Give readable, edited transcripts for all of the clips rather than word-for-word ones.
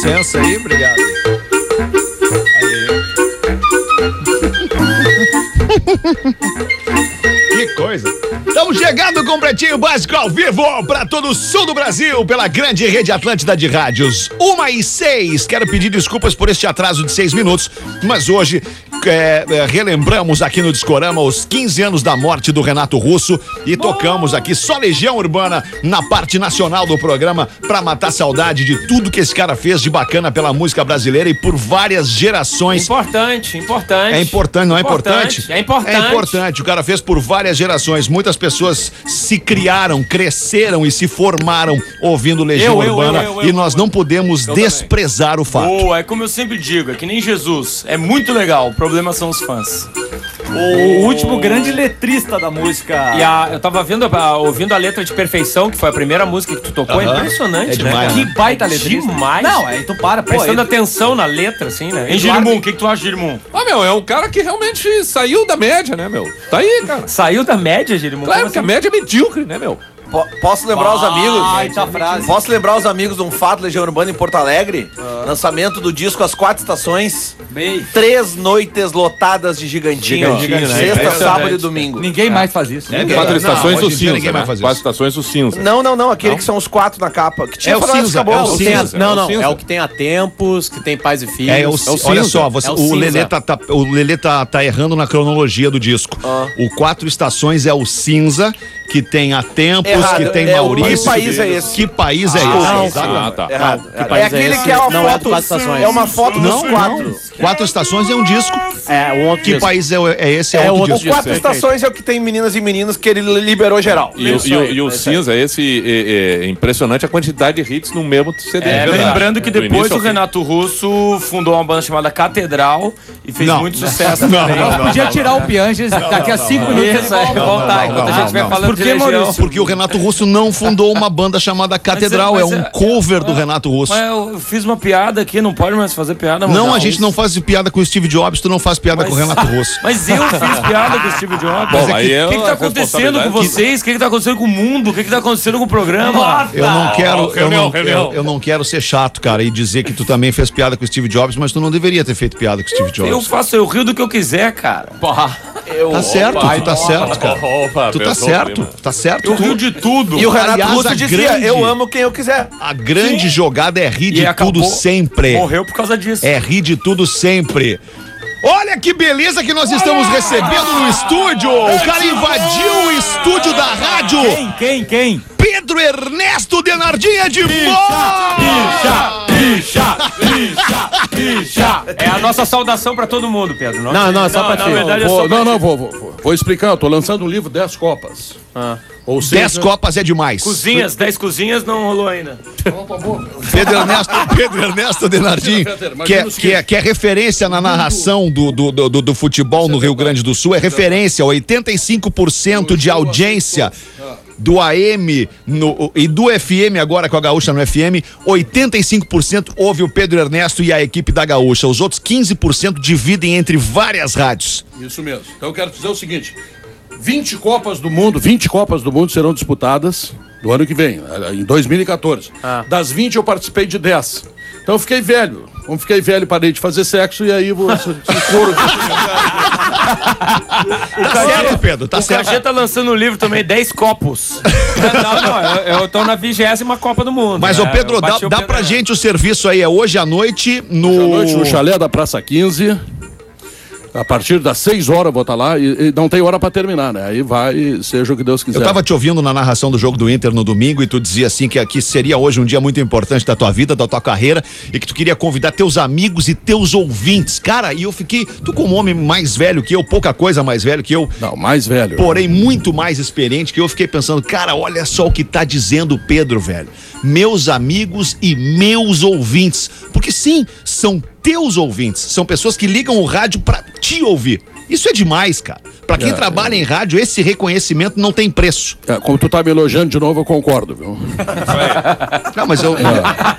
licença aí, obrigado. Que coisa. Estamos chegando com o Pretinho Básico ao vivo para todo o sul do Brasil, pela grande rede Atlântida de rádios. 1h06. Quero pedir desculpas por este atraso de 6 minutos, mas hoje relembramos aqui no Discorama os 15 anos da morte do Renato Russo e tocamos aqui só Legião Urbana na parte nacional do programa para matar saudade de tudo que esse cara fez de bacana pela música brasileira e por várias gerações. Importante. É importante, não é importante? É importante. É importante. O cara fez por várias gerações. Muitas pessoas se criaram, cresceram e se formaram ouvindo Legião Urbana e nós não podemos desprezar o fato. É como eu sempre digo, é que nem Jesus. É muito legal, o problema são os fãs. O último grande letrista da música. E eu tava ouvindo a letra de Perfeição, que foi a primeira música que tu tocou. É impressionante, É demais, né? né? Que baita letrista. Demais. Não, aí tu para, pô. Prestando atenção na letra, assim, né? Em Girimum, o que tu acha, Girimum? É um cara que realmente saiu da média, né, meu? Tá aí, cara. Saiu da média, Girimum? Claro, Como que a assim? média é medíocre, né, meu? Posso lembrar os amigos? Baita frase. Posso lembrar os amigos de um fato Legião Urbana em Porto Alegre? Lançamento do disco As 4 Estações. 3 noites lotadas de Gigantinho. Gigantinho, né? Sexta, É sábado e domingo. Ninguém mais faz isso. Quatro estações hoje o em dia ninguém cinza, vai né? fazer 4 isso. estações o cinza. Não, aquele que são os 4 na capa. Que tinha É o falado, cinza, acabou. é o cinza. Não, cinza. é o que tem há tempos, que tem pais e filhos. Olha só, É o o cinza. Lelê tá errando na cronologia do disco. O 4 Estações é o cinza, que tem há tempos, Errado, que tem que Maurício. país é esse? Que país é não, esse? Tá. Errado. Que país É aquele esse? que é uma Não é do foto. Quatro Estações. É uma foto dos 4. 4 Estações é um disco. É, um outro Que disco. país é esse? É outro outro O disco. 4 Estações é o que tem meninas e meninos que ele liberou geral. E o cinza, é impressionante a quantidade de hits no mesmo CD. Lembrando que Do depois início o ao fim. Renato Russo fundou uma banda chamada Catedral e fez muito sucesso também. Podia tirar o Pianges daqui a 5 minutos. Isso aí, voltar enquanto a gente vai falando Por de que, Legião. Maurício? Porque o Renato Russo não fundou uma banda chamada Catedral, é um cover do Renato Russo. Mas eu fiz uma piada aqui, não pode mais fazer piada. Não, Maurício. a gente não faz piada com o Steve Jobs, tu não faz piada com o Renato Russo. Mas eu fiz piada com o Steve Jobs. Bom, aí é O que tá acontecendo com vocês? O que tá acontecendo com o mundo? O que tá acontecendo com o programa? Eu não quero ser chato, cara, e dizer que tu também fez piada com o Steve Jobs, mas tu não deveria ter feito piada com o Steve Jobs. Eu rio do que eu quiser, cara. Tá certo, tu tá certo, cara. Tu tá certo, tá certo. Eu rio de tudo. E o Renato Aliás, Russo a dizia, grande- eu amo quem eu quiser. A grande jogada é rir de E acabou- tudo sempre. Morreu por causa disso. É rir de tudo sempre. Olha que beleza que nós estamos recebendo no estúdio. O cara invadiu o estúdio da rádio. Quem? Pedro Ernesto Denardinha de volta. É a nossa saudação pra todo mundo, Pedro. Não, é só pra ti. Na verdade, é só pra ti. Vou explicar. Eu tô lançando um livro 10 Copas. Ou seja, 10 copas é demais. Cozinhas, 10 cozinhas não rolou ainda. Pedro Ernesto Denardinho, que é referência na narração do futebol no Rio Grande do Sul, é referência, 85% de audiência do AM e do FM agora com a Gaúcha no FM, 85% ouve o Pedro Ernesto e a equipe da Gaúcha. Os outros 15% dividem entre várias rádios. Isso mesmo. Então eu quero dizer o seguinte: 20 Copas do Mundo serão disputadas do ano que vem, em 2014. Das 20 eu participei de 10. Então eu fiquei velho. Como fiquei velho, parei de fazer sexo e aí vou Tá certo, Pedro, tá O certo. Cajê tá lançando um livro também, 10 copos. Eu tô na 20ª Copa do Mundo. Mas, ô Pedro, dá pra gente o serviço aí, é hoje à noite no chalé da Praça 15. A partir das 6 horas eu vou estar lá e não tem hora pra terminar, né? Aí vai, seja o que Deus quiser. Eu tava te ouvindo na narração do jogo do Inter no domingo e tu dizia assim que seria hoje um dia muito importante da tua vida, da tua carreira e que tu queria convidar teus amigos e teus ouvintes. Cara, e eu fiquei, tu como homem mais velho que eu, pouca coisa mais velho que eu. Não, mais velho. Porém, muito mais experiente que eu, fiquei pensando, cara, olha só o que tá dizendo o Pedro, velho. Meus amigos e meus ouvintes. Porque sim, são teus ouvintes, são pessoas que ligam o rádio pra te ouvir. Isso é demais, cara. Pra quem trabalha em rádio, esse reconhecimento não tem preço. Como tu tá me elogiando de novo, eu concordo, viu? Não, mas eu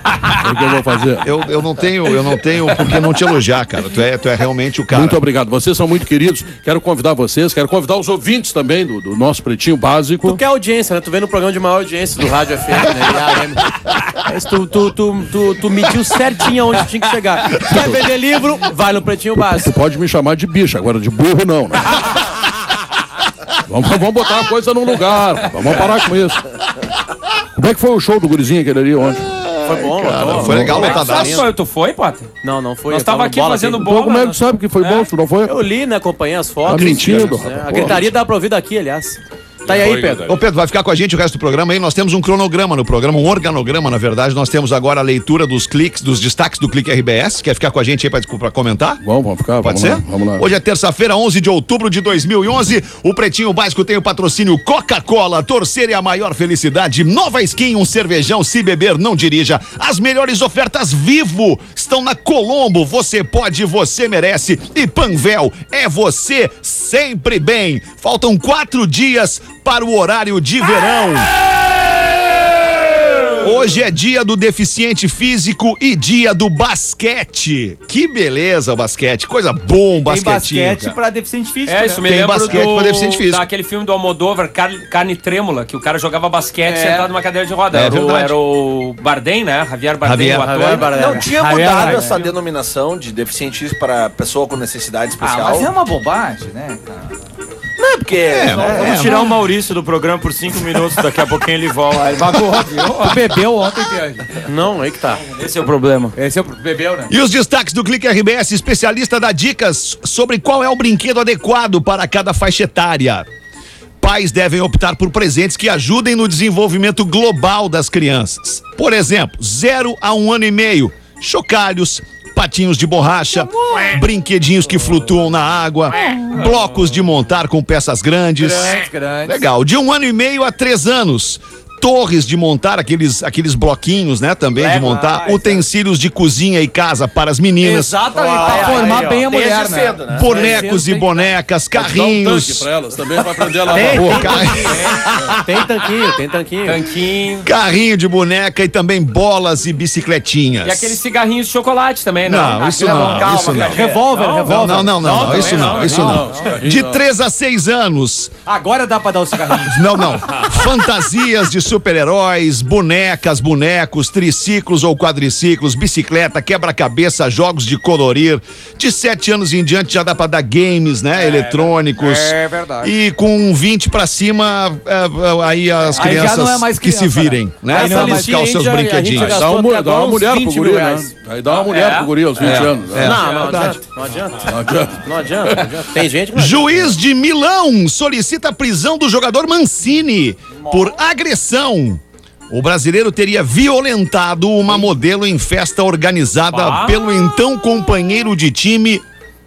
O que eu vou fazer? Eu não tenho por que não te elogiar, cara. Tu é realmente o cara. Muito obrigado. Vocês são muito queridos. Quero convidar vocês, quero convidar os ouvintes também do nosso Pretinho Básico. Tu quer audiência, né? Tu vem no programa de maior audiência do Rádio FM, né? Mas tu mediu certinho aonde tinha que chegar. Quer vender livro? Vai no Pretinho Básico. Tu pode me chamar de bicho, agora de burro não, né? Vamos botar a coisa num lugar. Vamos parar com isso. Como é que foi o show do gurizinho aquele ali ontem? Foi bom, Cara, foi legal, lotadaço. Tu foi, Potter? Não foi. Nós tava aqui fazendo Então, bola. como é que tu sabe que foi bom? Tu não foi? Eu li, né? Acompanhei as fotos. Tá mentindo, né? rapaz. A gritaria dá pra ouvir daqui, aliás. Tá aí, Pedro. Ô Pedro, vai ficar com a gente o resto do programa aí. Nós temos um cronograma no programa, um organograma, na verdade. Nós temos agora a leitura dos cliques, dos destaques do Clique RBS. Quer ficar com a gente aí pra comentar? Vamos ficar. Pode vamos ser? Lá, vamos lá. Hoje é terça-feira, 11 de outubro de 2011. O Pretinho Básico tem o patrocínio Coca-Cola. Torcer é a maior felicidade. Nova Skin, um cervejão. Se beber, não dirija. As melhores ofertas Vivo estão na Colombo. Você pode, você merece. E Panvel, é você sempre bem. Faltam 4 dias para o horário de verão. Hoje é dia do deficiente físico e dia do basquete. Que beleza o basquete, coisa bom o basquetinho. Tem basquete cara. pra deficiente físico. É, isso me Tem lembra basquete pra deficiente físico. daquele filme do Almodóvar, Carne Trêmula, que o cara jogava basquete sentado numa cadeira de roda. É Era verdade. o Bardem, né? Javier Bardem, o ator. Não tinha Javier, mudado Javier. essa denominação de deficiente físico para pessoa com necessidade especial? Mas é uma bobagem, né, cara? Não, é porque... Vamos tirar o Maurício do programa por 5 minutos, daqui a pouquinho ele volta. Ele vagou, viu? Tu bebeu ontem, Piange. Não, aí que tá. Esse é o problema. Esse é o bebeu, né? E os destaques do Clique RBS, especialista dá dicas sobre qual é o brinquedo adequado para cada faixa etária. Pais devem optar por presentes que ajudem no desenvolvimento global das crianças. Por exemplo, 0 a 1 ano e meio, chocalhos, patinhos de borracha, brinquedinhos que flutuam na água, blocos de montar com peças grandes. Grande. Legal. De 1 ano e meio a 3 anos. Torres de montar, aqueles bloquinhos, né? Também de montar. Utensílios de cozinha e casa para as meninas. Exatamente, pra formar bem a mulher, né? cedo, né? Bonecos e bonecas, Dá um tanque carrinhos. pra elas também pra aprender a lavar roupa. Tem tanquinho. Tanquinho. Carrinho de boneca e também bolas e bicicletinhas. E aqueles cigarrinhos de chocolate também, né? Não, isso não, Calma, isso não. cara. Revólver. Não, isso não, isso não. De 3 a 6 anos. Agora dá pra dar o cigarrinho. Não. Fantasias de super-heróis, bonecas, bonecos, triciclos ou quadriciclos, bicicleta, quebra-cabeça, jogos de colorir. De 7 anos em diante já dá pra dar games, né? Eletrônicos. É verdade. E com 20 pra cima, aí as Aí já crianças não é mais que se criança, virem, né? Aí não Pra é mais buscar os seus a gente brinquedinhos. já- Dá uma mulher pro 20 guri, né? reais. Aí dá uma mulher pro guri aos 20 anos. né? Não adianta. Tem gente que não Juiz de Milão solicita a prisão do jogador Mancini por agressão. O brasileiro teria violentado uma modelo em festa organizada pelo então companheiro de time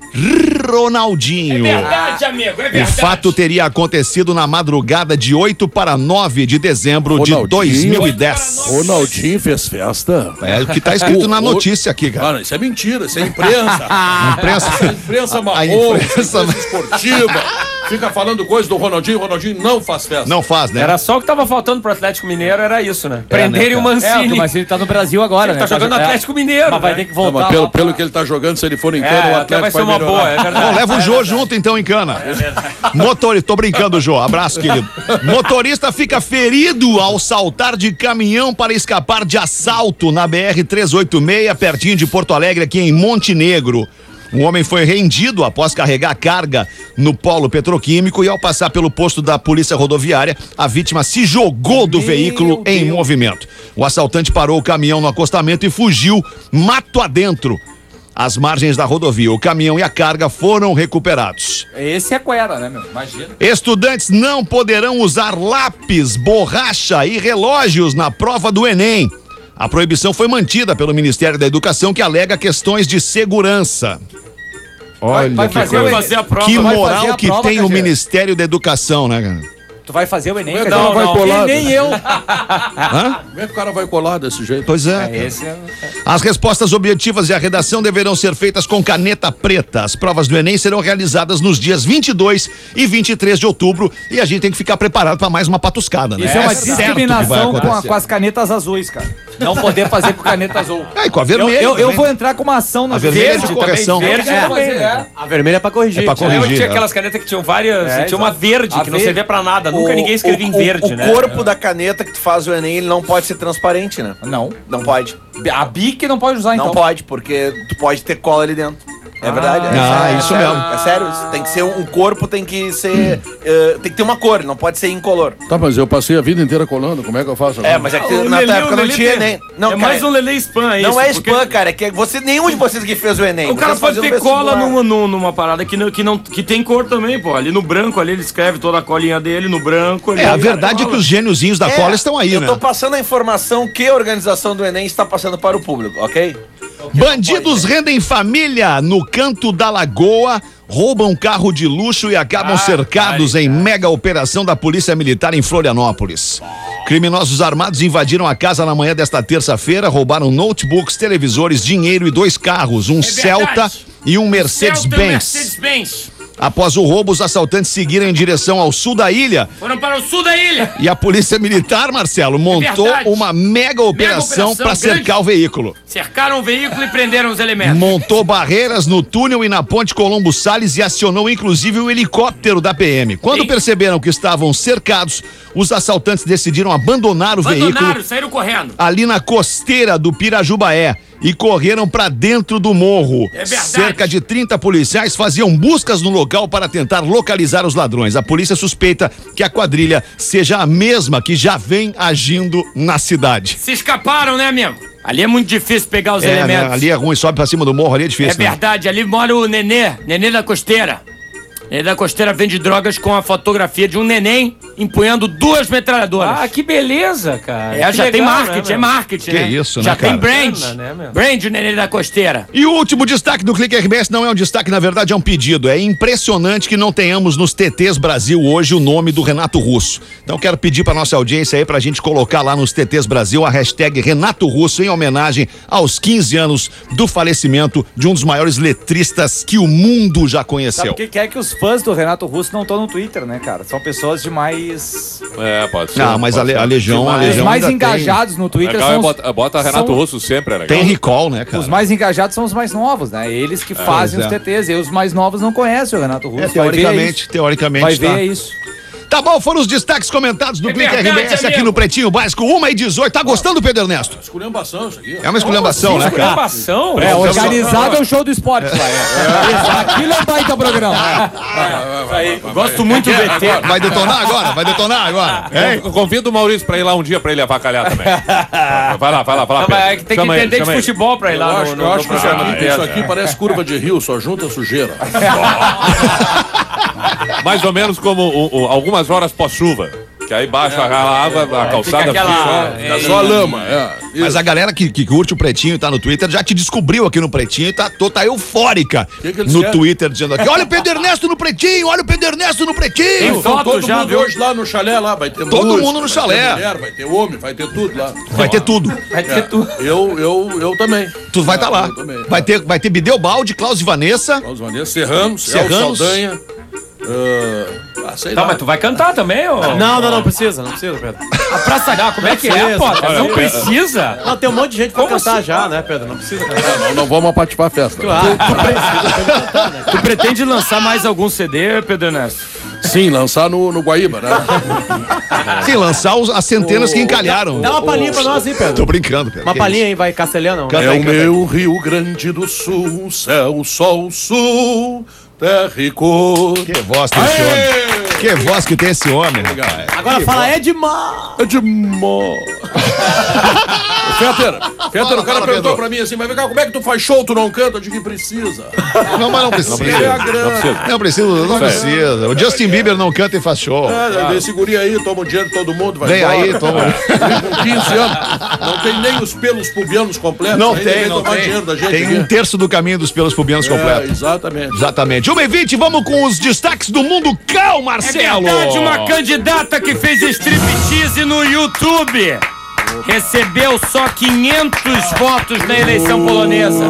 Ronaldinho. Verdade, amigo, é O verdade. fato teria acontecido na madrugada de 8 para 9 de dezembro de Ronaldinho. 2010. Ronaldinho fez festa. É o que tá escrito na notícia aqui, cara. Cara, isso é mentira, isso é imprensa. Imprensa. imprensa marrom, A imprensa- imprensa esportiva. Fica falando coisa do Ronaldinho, o Ronaldinho não faz festa. Não faz, né? Era só o que tava faltando pro Atlético Mineiro, era isso, né? Prenderem o É, Mancini. mas ele tá no Brasil agora, Ele né? tá jogando no Atlético Mineiro. Mas vai né? ter que Não, voltar mas lá pra- pelo que ele tá jogando, se ele for em cana, o É, até Atlético vai ser uma melhorar. boa, é verdade. Bom, leva o Jô junto então em cana. Motorista, tô brincando, Jô. Abraço, querido. Motorista fica ferido ao saltar de caminhão para escapar de assalto na BR-386, pertinho de Porto Alegre, aqui em Montenegro. Um homem foi rendido após carregar carga no polo petroquímico e ao passar pelo posto da polícia rodoviária, a vítima se jogou do veículo em movimento. O assaltante parou o caminhão no acostamento e fugiu mato adentro às margens da rodovia. O caminhão e a carga foram recuperados. Esse é cuera, né, meu? Imagina. Estudantes não poderão usar lápis, borracha e relógios na prova do Enem. A proibição foi mantida pelo Ministério da Educação, que alega questões de segurança. Olha Vai que fazer coisa. Vai fazer a prova. Que vai moral fazer a que prova, tem o Cajé. Ministério da Educação, né, cara? Tu vai fazer o Enem? Como é que cara? ela vai colar? Nem eu. Como é que o cara vai colar desse jeito? Pois é. Esse é... As respostas objetivas e a redação deverão ser feitas com caneta preta. As provas do Enem serão realizadas nos dias 22 e 23 de outubro e a gente tem que ficar preparado para mais uma patuscada, né? Isso é uma certo que vai discriminação acontecer. com as canetas azuis, cara. Não poder fazer com caneta azul. É, e com a vermelha. Eu também. vou entrar com uma ação na A vermelha é de verde correção. também. Verde também, né? A vermelha é pra corrigir. É pra corrigir. Eu tinha né? aquelas canetas que tinham várias. Tinha uma exato. verde, A que não verde. servia pra nada. Nunca ninguém escrevia em verde, né? O corpo da caneta que tu faz o Enem, ele não pode ser transparente, né? Não. Não pode. A Bic não pode usar, então. Não pode, porque tu pode ter cola ali dentro. É verdade? isso sério, mesmo. É sério, isso tem que ser um corpo, tem que ser. Tem que ter uma cor, não pode ser incolor. Tá, mas eu passei a vida inteira colando, como é que eu faço agora? É, mas é que na tua época não tinha Enem. Não, É cara, mais um Lelê spam, é isso. não é porque spam, cara. É que nenhum de vocês que fez o Enem. O cara Vocês pode faziam ter cola vestibular. numa parada que tem cor também, pô. Ali no branco, ali ele escreve toda a colinha dele, no branco. Ali, É, a verdade é que os gêniozinhos da cola estão aí, eu né? tô passando a informação que a organização do Enem está passando para o público, ok? Bandidos rendem família no canto da Lagoa, roubam carro de luxo e acabam cercados em mega operação da Polícia Militar em Florianópolis. Criminosos armados invadiram a casa na manhã desta terça-feira, roubaram notebooks, televisores, dinheiro e 2 carros, um Celta e um Mercedes-Benz. Mercedes-Benz. Após o roubo, os assaltantes seguiram em direção ao sul da ilha Foram para o sul da ilha. e a Polícia Militar, Marcelo, montou verdade. uma mega operação para grande. cercar o veículo. Cercaram o veículo e prenderam os elementos. Montou barreiras no túnel e na ponte Colombo Salles e acionou inclusive o helicóptero da PM. Quando Sim. perceberam que estavam cercados, os assaltantes decidiram abandonar o veículo Saíram correndo. ali na costeira do Pirajubaé e correram para dentro do morro. É verdade. Cerca de 30 policiais faziam buscas no local para tentar localizar os ladrões. A polícia suspeita que a quadrilha seja a mesma que já vem agindo na cidade. Se escaparam, né, amigo? Ali é muito difícil pegar os elementos. Né? Ali é ruim, sobe pra cima do morro, ali é difícil. É verdade, ali mora o Nenê da Costeira. Nenê da Costeira vende drogas com a fotografia de um neném empunhando 2 metralhadoras. Ah, que beleza, cara. É, Que já tem legal, marketing, né, é marketing, Que né? isso, né, já cara? tem brand. Né, meu? Brand o Nenê da Costeira. E o último destaque do Clique RBS não é um destaque, na verdade é um pedido. É impressionante que não tenhamos nos TTs Brasil hoje o nome do Renato Russo. Então quero pedir pra nossa audiência aí pra gente colocar lá nos TTs Brasil a hashtag Renato Russo em homenagem aos 15 anos do falecimento de um dos maiores letristas que o mundo já Sabe conheceu. o que é que os fãs do Renato Russo não estão no Twitter, né, cara? São pessoas de mais... É, pode ser. Ah, mas a Legião, a Os Legião mais ainda engajados no Twitter Legal, são bota Renato são- Russo sempre, é legal. tem recall, né, cara? os mais engajados são os mais novos, né? Eles que fazem os Pois é. TTs. E os mais novos não conhecem o Renato Russo. Teoricamente, Vai tá. ver isso. Tá bom, foram os destaques comentados do Clique verdade, RBS aqui amigo. no Pretinho Básico, 1h18. Tá gostando, Pedro Ernesto? Esculhambação isso aqui. É uma esculhambação, né, cara? Esculhambação? Organizado é o show do esporte, vai. Aquilo é um baita programa. Gosto muito do VT. Vai detonar agora? Vai detonar agora? Hein? Eu convido o Maurício pra ir lá um dia pra ele avacalhar também. Vai lá, Não, Pedro. mas é que tem que Chama ele, entender de chama ele. futebol pra ir Eu lá acho, no eu acho que programa do isso Pedro. aqui parece curva de rio, só junta sujeira. Mais ou menos como algumas horas pós-chuva. Que aí baixa a água, a calçada fica aquela- fica É só a lama, Mas a galera que curte o Pretinho e tá no Twitter já te descobriu aqui no Pretinho e tá eufórica Que eles no querem? Twitter dizendo aqui, olha o Pedro Ernesto no Pretinho, olha o Pedro Ernesto no Pretinho. Então, foto todo já, mundo viu? hoje lá no chalé lá, vai ter Todo música, mundo no vai chalé. ter mulher, vai ter homem, vai ter tudo lá. Vai ter tudo. Vai ter tudo. Eu também. Tu vai estar lá. Eu também. Vai ter Bideu Balde, Klaus e Vanessa. Os Vanessa, Serranos, Serranos. Saldanha. Sei Tá, lá. mas tu vai cantar também, ô? Não precisa, Pedro. A Praça Gá, como é que é, precisa. pô? Olha, Não Pedro. precisa. Não, tem um monte de gente pra Como cantar assim? já, né, Pedro? Não precisa cantar. Não vamos participar da festa. Claro. Tu pretende lançar mais algum CD, Pedro Ernesto? Sim, lançar no Guaíba, né? Sim, lançar as centenas que encalharam. Dá uma palhinha pra nós aí, Tô Pedro. brincando, Pedro. Uma Que palhinha aí, vai, castelhano. Canta É aí, o canta aí. meu Rio Grande do Sul, céu, sol, sul, terra e cor. isso? Que voz tem esse homem. Que voz que tem esse homem, rapaz. Agora fala Edmar. É de mó. Fetter, o cara fala, perguntou Pedro. pra mim assim, mas vem cá, como é que tu faz show, tu não canta? Eu digo que precisa. Não, mas não precisa. É a grana. Não precisa. O Justin Bieber não canta e faz show. Esse guri aí, toma o dinheiro de todo mundo, vai Vem embora. aí, toma. Ele com 15 anos, não tem nem os pelos pubianos completos. Não ainda tem, vem não tomar tem. dinheiro da gente Tem aqui. 1/3 do caminho dos pelos pubianos completo. Exatamente. Exatamente. 1h20, vamos com os destaques do mundo. Cal, Marcelo. Marcelo. É verdade, uma candidata que fez striptease no YouTube recebeu só 500 votos na eleição polonesa.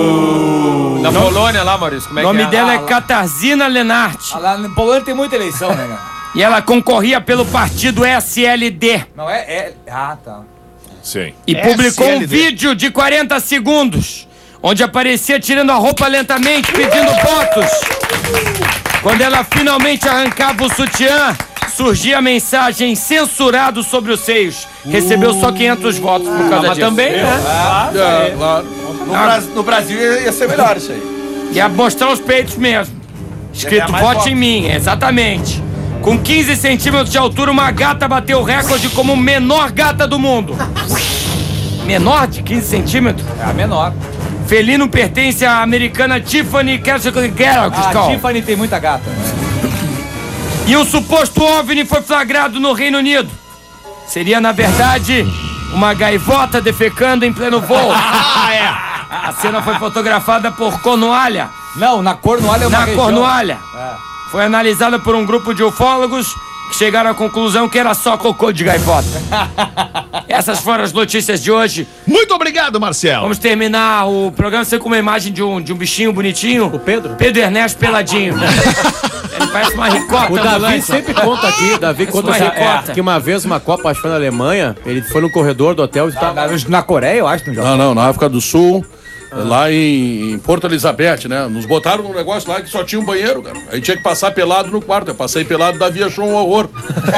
Na Polônia lá, Maurício, como é O nome que é? dela é Katarzyna Lenart. Lá na Polônia tem muita eleição, né, cara? E ela concorria pelo partido SLD. Não, Ah, tá. Sim. E publicou um SLD. vídeo de 40 segundos, onde aparecia tirando a roupa lentamente, pedindo votos. Quando ela finalmente arrancava o sutiã, surgia a mensagem censurado sobre os seios. Recebeu só 500 votos por causa disso. também, né? Claro. No Brasil ia ser melhor isso aí. Ia mostrar os peitos mesmo. Escrito, mais vote votos. em mim, exatamente. Com 15 centímetros de altura, uma gata bateu o recorde como menor gata do mundo. Menor de 15 centímetros? É a menor. Felino pertence à americana Tiffany Gerald. A Tiffany tem muita gata. E um suposto OVNI foi flagrado no Reino Unido. Seria, na verdade, uma gaivota defecando em pleno voo. A cena foi fotografada por Cornualha. Não, na Cornualha é uma Na região. Cornualha. Foi analisada por um grupo de ufólogos que chegaram à conclusão que era só cocô de gaivota. Essas foram as notícias de hoje. Muito obrigado, Marcelo. Vamos terminar o programa sem com uma imagem de um bichinho bonitinho. O Pedro? Pedro Ernesto peladinho. Ele parece uma ricota. O Davi ambulante. sempre conta aqui, Davi conta uma ricota. que uma vez uma Copa, acho que foi na Alemanha, ele foi no corredor do hotel e estava... Na Coreia, eu acho, não já. Não, na África do Sul, lá em Porto Elizabeth, né? Nos botaram num negócio lá que só tinha um banheiro, cara. Aí tinha que passar pelado no quarto. Eu passei pelado, Davi achou um horror.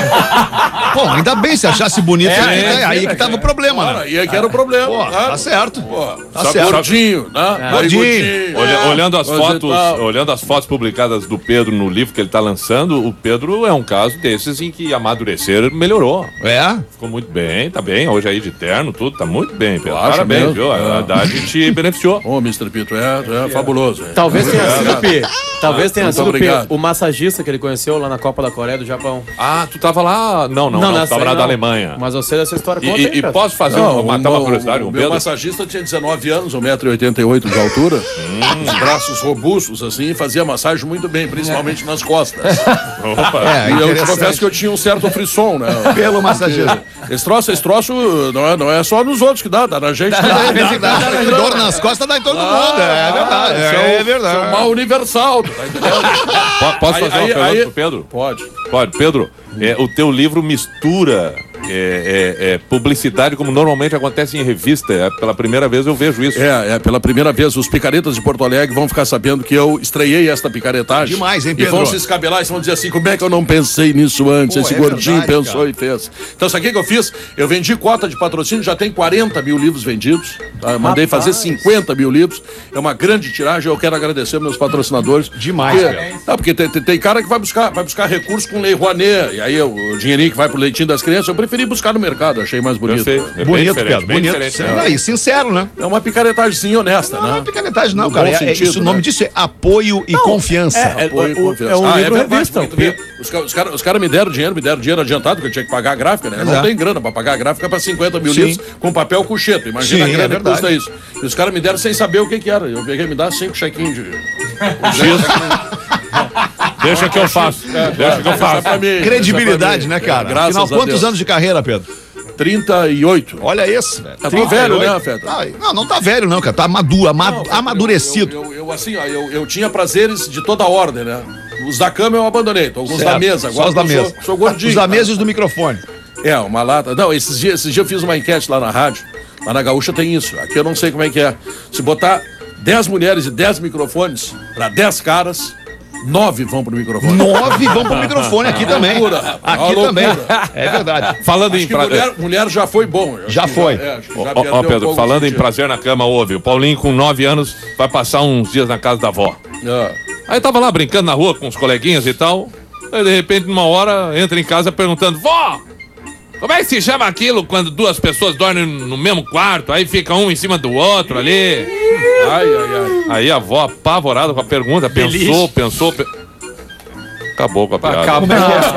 Pô, ainda bem, se achasse bonito, aí que tava o problema, né? Cara, e aí que era o problema. Pô, né? tá certo. Pô, Tá só certo. gordinho, né? Gordinho. Olhando as fotos publicadas do Pedro no livro que ele tá lançando, o Pedro é um caso desses em que amadurecer melhorou. É? Ficou muito bem, tá bem. Hoje aí de terno, tudo, tá muito bem, Pedro. Eu acho Parabéns, mesmo. viu? A idade te beneficiou. Ô, Mr. Pito, é fabuloso. É. Talvez tenha sido, Pi. Talvez tenha Muito sido, Pi, obrigado. o massagista que ele conheceu lá na Copa da Coreia do Japão. Ah, tu tava lá? Não, nessa tava aí lá da não. Alemanha. Mas eu sei dessa história. Conta aí, E Pedro. posso fazer matar uma curiosidade com o o meu Pedro? massagista tinha 19 anos, 1,88 m de altura, os braços robustos, assim, e fazia massagem muito bem, principalmente nas costas. Opa. É, E eu te interessante. confesso que eu tinha um certo frisson, né? Pelo massagista. Esse troço não é só nos outros que dá na gente. É verdade. Dor nas costas dá em todo mundo. É verdade. É Isso é um verdade. mal universal, tu tá entendendo? Posso fazer uma pergunta pro Pedro? Pode. Pode. Pedro, o teu livro mistura publicidade como normalmente acontece em revista. Pela primeira vez eu vejo isso. Pela primeira vez, os picaretas de Porto Alegre vão ficar sabendo que eu estreiei esta picaretagem. Demais, hein, E Pedro? vão se escabelar e vão dizer assim, como é que eu não pensei nisso antes? Pô, Esse é gordinho verdade, pensou cara. e fez. Então, sabe o que eu fiz? Eu vendi cota de patrocínio, já tem 40 mil livros vendidos. Tá? Eu mandei fazer 50 mil livros. É uma grande tiragem, eu quero agradecer meus patrocinadores. Demais, Porque tem cara que vai buscar recurso com Lei Rouanet, e aí o dinheirinho que vai pro leitinho das crianças, eu preferi buscar no mercado, achei mais Eu bonito. sei. É bem Bonito, diferente, Pedro. bem Bonito. diferente. Aí, sincero, né? É uma picaretagemzinha honesta, Não né? é picaretagem, não, No cara. bom sentido, O nome né? disso é apoio e confiança. Apoio e confiança. é um livro verdade, revista, muito bem. Os caras me deram dinheiro adiantado, porque eu tinha que pagar a gráfica, né? Eu não Exato. tenho grana pra pagar a gráfica pra 50 mil Sim. livros com papel cucheto. Imagina Sim, a grana é que verdade. custa isso. E os caras me deram sem saber o que era. Eu peguei, me dá 5 chequinhos de... Deixa que eu faço. Deixa que eu faço. Pra mim, Credibilidade, pra mim. né, cara? Graças Afinal, a quantos Deus. anos de carreira, Pedro? 38. Olha esse, velho. Tá velho, né, Feta? Não tá velho, não, cara. Tá amadurecido. Eu tinha prazeres de toda ordem, né? Os da cama eu abandonei, alguns da mesa. Só os da mesa. Sou gordinho. Os da tá? mesa e os do microfone. É, uma lata. Não, esses dias eu fiz uma enquete lá na rádio. Lá na Gaúcha tem isso. Aqui eu não sei como é que é. Se botar 10 mulheres e 10 microfones pra 10 caras, 9 vão pro microfone. 9 vão pro microfone aqui também. loucura, rapaz. Aqui Uma também. loucura. É verdade. Falando Acho em que mulher já foi bom. Eu acho Já que foi. acho que já Ó, perdeu um Pedro, pouco falando o em sentido. prazer na cama, ouve. O Paulinho, com 9 anos, vai passar uns dias na casa da avó. É. Aí tava lá brincando na rua com os coleguinhas e tal. Aí, de repente, numa hora, entra em casa perguntando: vó, como é que se chama aquilo quando duas pessoas dormem no mesmo quarto? Aí fica um em cima do outro ali. Ai, ai, ai. Aí a avó, apavorada com a pergunta, pensou. Acabou com a piada. Acabou.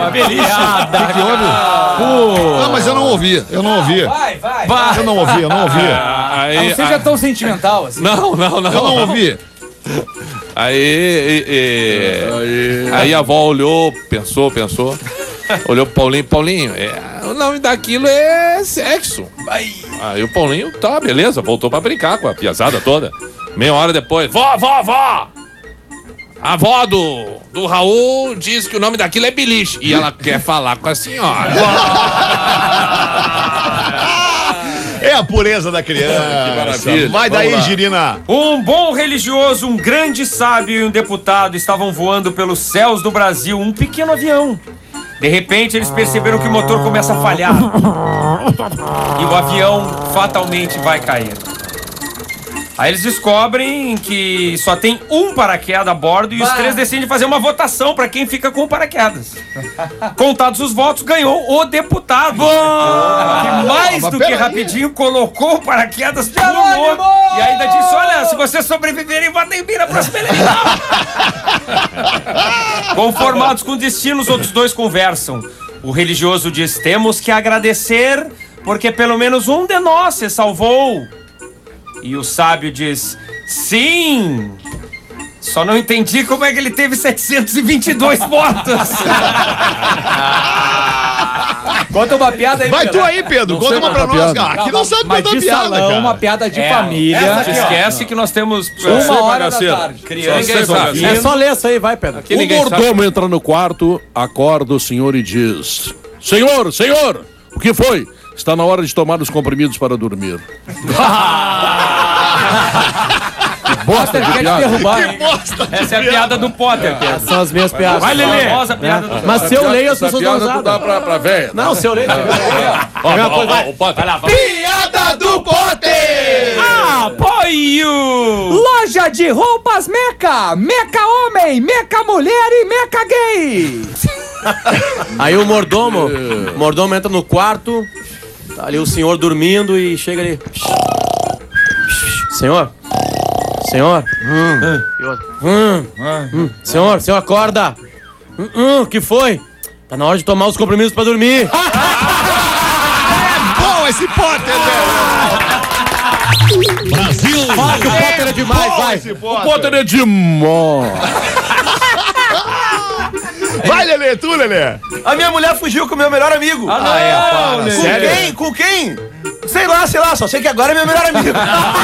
Não, mas eu não ouvi. Eu não ouvi. Vai. Eu não ouvi. Aí, Não seja tão sentimental assim. não. Eu não ouvi. Aí a avó olhou, pensou. Olhou pro Paulinho. Paulinho, o nome daquilo é sexo. Aí o Paulinho, tá, beleza, voltou pra brincar com a piazada toda. Meia hora depois, vó! A avó do Raul diz que o nome daquilo é beliche. E ela quer falar com a senhora. É a pureza da criança. Que maravilha. Vai daí, Girina. Um bom religioso, um grande sábio e um deputado estavam voando pelos céus do Brasil um pequeno avião. De repente, eles perceberam que o motor começa a falhar. E o avião fatalmente vai cair. Aí eles descobrem que só tem um paraquedas a bordo e os três decidem fazer uma votação para quem fica com o paraquedas. Contados os votos, ganhou o deputado. Que mais do que rapidinho colocou o paraquedas, pulou e ainda disse: olha, se vocês sobreviverem, votem em mim na próxima eleição. Conformados com o destino, os outros dois conversam. O religioso diz: temos que agradecer porque pelo menos um de nós se salvou. E o sábio diz: sim! Só não entendi como é que ele teve 722 votos. Conta uma piada aí, Vai tu aí, Pedro. Conta uma pra nós, cara. Aqui não sabe mas contar de piada, salão, cara. uma piada de família. Esquece que nós temos 1h da Ninguém sabe. É só ler isso aí, vai, Pedro. O mordomo entra no quarto, acorda o senhor e diz: Senhor, o que foi? Está na hora de tomar os comprimidos para dormir. Potter quer te derrubar, hein? Essa é a piada do Potter, Pedro. Essas são as minhas piadas. Vai, Lelê. Famosa piada do Mas se eu leio, as pessoas dão Não dá risada. pra véia. Não, se eu leio... O Potter. Piada do Potter! Apoio! Loja de roupas Meca! Meca homem, Meca mulher e Meca gay! Aí o mordomo entra no quarto, tá ali o senhor dormindo e chega ali. Senhor? Senhor, acorda! O que foi? Tá na hora de tomar os comprimidos pra dormir. Bom esse Potter, velho! Brasil! Fala que o Potter é demais, vai! O Potter é demais. Vai, Lelê, tu, Lelê. A minha mulher fugiu com o meu melhor amigo. Sério? Com quem? Sei lá, só sei que agora é meu melhor amigo.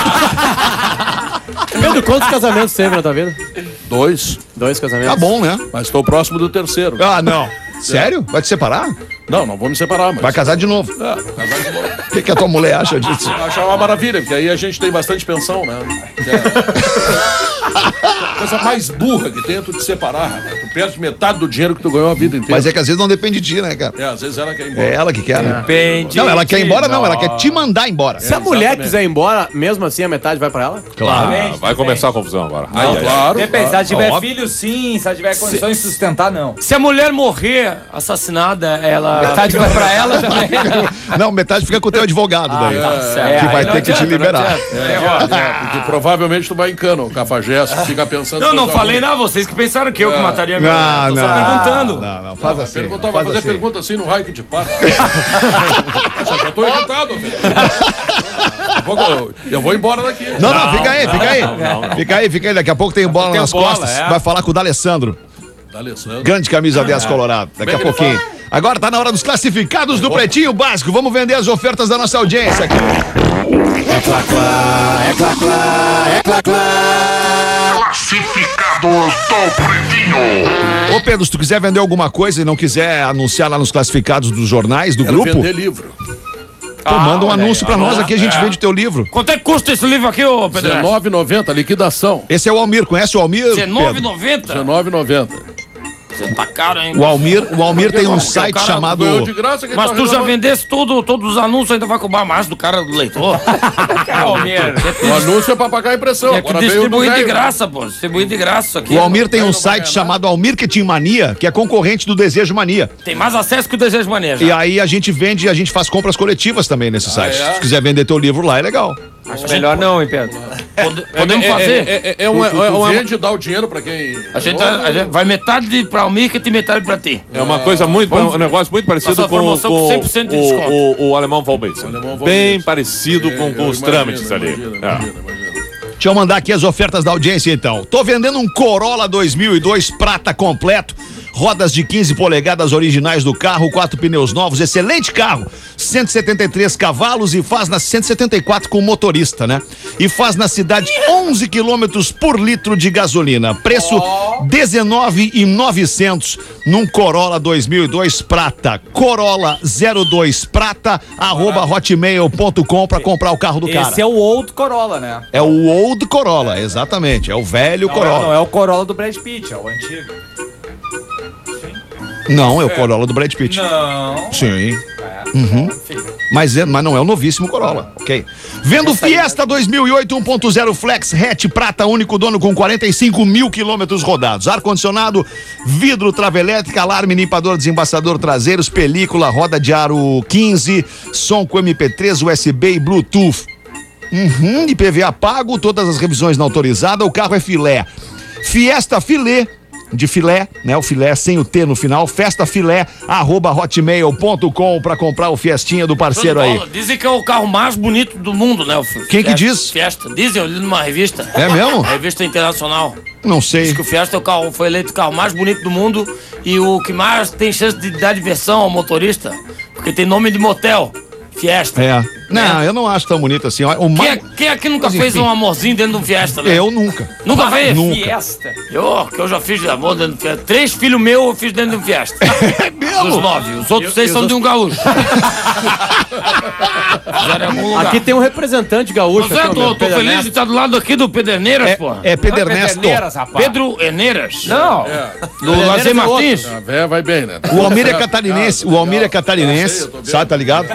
Pedro, quantos casamentos teve na tua vida? 2. 2 casamentos. Tá bom, né? Mas estou próximo do terceiro. Ah, não. Sério? Vai te separar? Não vou me separar, mas... Vai casar de novo. Casar de novo. O que a tua mulher acha disso? Achar uma maravilha, porque aí a gente tem bastante pensão, né? A coisa mais burra que tem é tu te separar, rapaz. Tu perde metade do dinheiro que tu ganhou a vida inteira. Mas é que às vezes não depende de ti, né, cara? Às vezes ela quer ir embora. É ela que quer, né? Depende. Não, ela quer ir embora, não. Ela quer te mandar embora. Se a mulher quiser ir embora, mesmo assim a metade vai pra ela? Claro. Vai começar a confusão agora. Claro. Depende, se ela tiver Óbvio. filho, sim. Se ela tiver condições de sustentar, não. Se a mulher morrer assassinada, ela... Metade vai pra ela também. Não, metade fica com o teu advogado daí. certo. Que vai Aí não ter que te adianta, liberar. Porque provavelmente tu vai em cano, o Cafajeste, fica pensando... Eu não coisa falei ruim. nada, vocês que pensaram que eu que mataria a minha mulher. Tô só perguntando. Não, faz assim. Vai Faz fazer assim. pergunta assim no raio que te passa. Eu tô irritado, velho. Eu vou embora daqui. Não, fica aí. Fica aí. Daqui a pouco tem bola nas bola, costas. é. Vai falar com o D'Alessandro. Alessandro. Grande camisa 10 colorado. Daqui a Bem que ele pouquinho. Agora tá na hora dos classificados do Pretinho Básico. Vamos vender as ofertas da nossa audiência aqui. Classificados do Pretinho. Ô Pedro, se tu quiser vender alguma coisa e não quiser anunciar lá nos classificados dos jornais do Quero grupo, vender livro. pô, manda um anúncio pra nós aqui, a gente vende teu livro. Quanto é que custa esse livro aqui, ô Pedro? R$19,90, liquidação. Esse é o Almir, conhece o Almir? Pedro? R$19,90? R$19,90. Você tá caro, hein? O Almir tem um site chamado... Ganhou de graça, Mas tu já vendesse todos os anúncios, ainda vai cobrar mais do cara do leitor? O anúncio é pra pagar a impressão. É que Agora veio do distribuir de velho, né? graça, pô. Distribuir de graça isso aqui. O Almir tem um site chamado Almirketing Mania, que é concorrente do Desejo Mania. Tem mais acesso que o Desejo Manejo. E aí a gente vende, a gente faz compras coletivas também nesse site. é? Se quiser vender teu livro lá, é legal. Acho melhor não, hein, Pedro? Podemos fazer? Tu vende e dá o dinheiro pra quem... A gente vai metade pra Almir e metade pra ti. É uma coisa muito, um negócio muito parecido Nossa com promoção com 100% de desconto. o alemão Valbeitz. Alemão Valbeitz. Bem parecido com os Imagino, trâmites ali. imagino. Deixa eu mandar aqui as ofertas da audiência, então. Tô vendendo um Corolla 2002 prata completo, rodas de 15 polegadas originais do carro, 4 pneus novos, excelente carro, 173 cavalos e faz na 174 com motorista, né? E faz na cidade 11 quilômetros por litro de gasolina. Preço R$19.900 num Corolla 2002 prata. Corolla 02 prata, @hotmail.com pra comprar o carro do cara. Esse é o Old Corolla, né? É o Old Corolla, exatamente. É o velho Corolla. Não é o Corolla do Brad Pitt, é o antigo. Não, é o Corolla do Brad Pitt. Não. Sim. Uhum. Mas não é o novíssimo Corolla, ok? Vendo Fiesta 2008 1.0 Flex Hatch prata, único dono com 45 mil quilômetros rodados. Ar-condicionado, vidro, trava elétrica, alarme, limpador, desembaçador traseiros, película, roda de aro 15, som com MP3, USB e Bluetooth. IPVA pago, todas as revisões não autorizadas, o carro é filé. Fiesta Filé, de filé, né? O filé sem o T no final, festafilé, @hotmail.com pra comprar o Fiestinha do parceiro aí. Dizem que é o carro mais bonito do mundo, né? Quem que diz? Fiesta. Dizem, eu li numa revista. É mesmo? Revista internacional. Não sei. Diz que o Fiesta foi eleito o carro mais bonito do mundo e o que mais tem chance de dar diversão ao motorista, porque tem nome de motel. Fiesta. É. Não, eu não acho tão bonito assim. Quem aqui nunca fez um amorzinho dentro de um Fiesta, né? Eu nunca. Nunca fez? Nunca. Fiesta. Eu já fiz amor dentro do Fiesta. 3 filhos meus eu fiz dentro de um Fiesta. É mesmo? Dos 9. Os outros 6 são de um gaúcho. Fizeram em algum lugar. Aqui tem um representante gaúcho. Mas tô feliz de estar do lado aqui do Pederneiras, porra. É Pedernesto. Pedro Eneiras. Não. Do Lazer Martins. A véia vai bem, né? O Almir é catarinense. O Almir é catarinense. Sabe, tá ligado?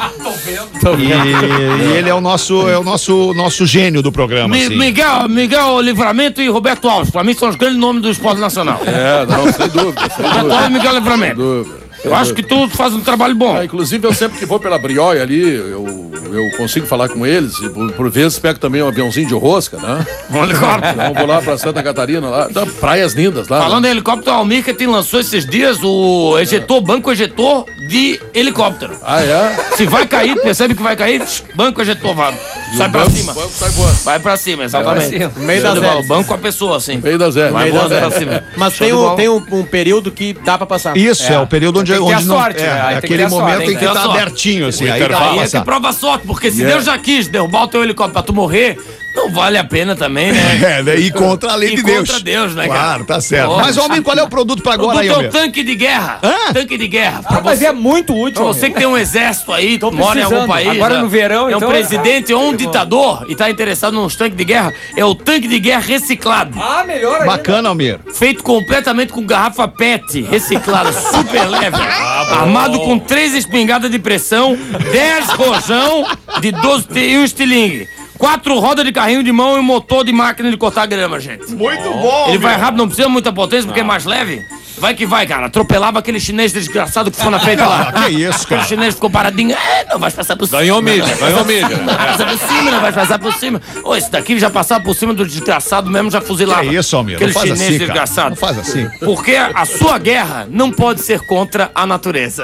E ele é o nosso gênio do programa. Assim. Miguel Livramento e Roberto Alves. Pra mim são os grandes nomes do esporte nacional. Não, sem dúvida. Roberto Alves e Miguel Livramento. Eu acho que tu faz um trabalho bom. Inclusive, eu sempre que vou pela Brióia ali, eu consigo falar com eles. E por vezes pego também um aviãozinho de rosca, né? Um helicóptero. Então vou lá pra Santa Catarina, lá. Tá, praias lindas lá. Falando em helicóptero, a Almir que lançou esses dias o ejetor, banco ejetor de helicóptero. Ah, é? Se vai cair, percebe que vai cair, banco ejetor, sai pra cima. O banco sai voando. Vai pra cima, exatamente. No meio das O banco com a pessoa, assim. Meio da zero. Vai voando pra cima. Mas tem um período que dá pra passar. Isso, é o período onde Tem que ter a não. sorte, né? Aí tem que Aquele ter a momento sorte, em que tem que ter tá a sorte. abertinho, assim. O Aí dá intervalo. pra Aí você passar. prova sorte, porque se Deus já quis derrubar o teu helicóptero pra tu morrer, não vale a pena também, né? E contra a lei de Deus. Contra Deus, né, cara? Claro, tá certo. Porra. Mas, Almir, qual é o produto pra agora Do aí, teu Almir? tanque de guerra. Hã? Tanque de guerra. Pra Mas você, é muito útil. pra você que tem um exército aí, Tô mora em algum precisando. país. Agora né? no verão, é um então, presidente ou um ditador e tá interessado nos tanques de guerra, é o tanque de guerra reciclado. Ah, melhor ainda. Bacana, Almir. Feito completamente com garrafa PET reciclada, super leve. Armado com 3 espingardas de pressão, 10 rojão de 12 e um estilingue. 4 rodas de carrinho de mão e um motor de máquina de cortar grama, gente. Muito bom. Ele vai rápido, não precisa muita potência porque é mais leve. Vai que vai, cara. Atropelava aquele chinês desgraçado que ficou na frente lá. Que isso, Aquele cara. chinês ficou paradinho. Não vai passar por cima. Ganhou mídia, ganhou mídia. Não vai passar por cima, não vai passar por cima. Ô, esse daqui já passava por cima do desgraçado mesmo, já fuzilava. Que isso, Almir. Aquele Não faz chinês assim, cara. desgraçado. Não faz assim. Porque a sua guerra não pode ser contra a natureza.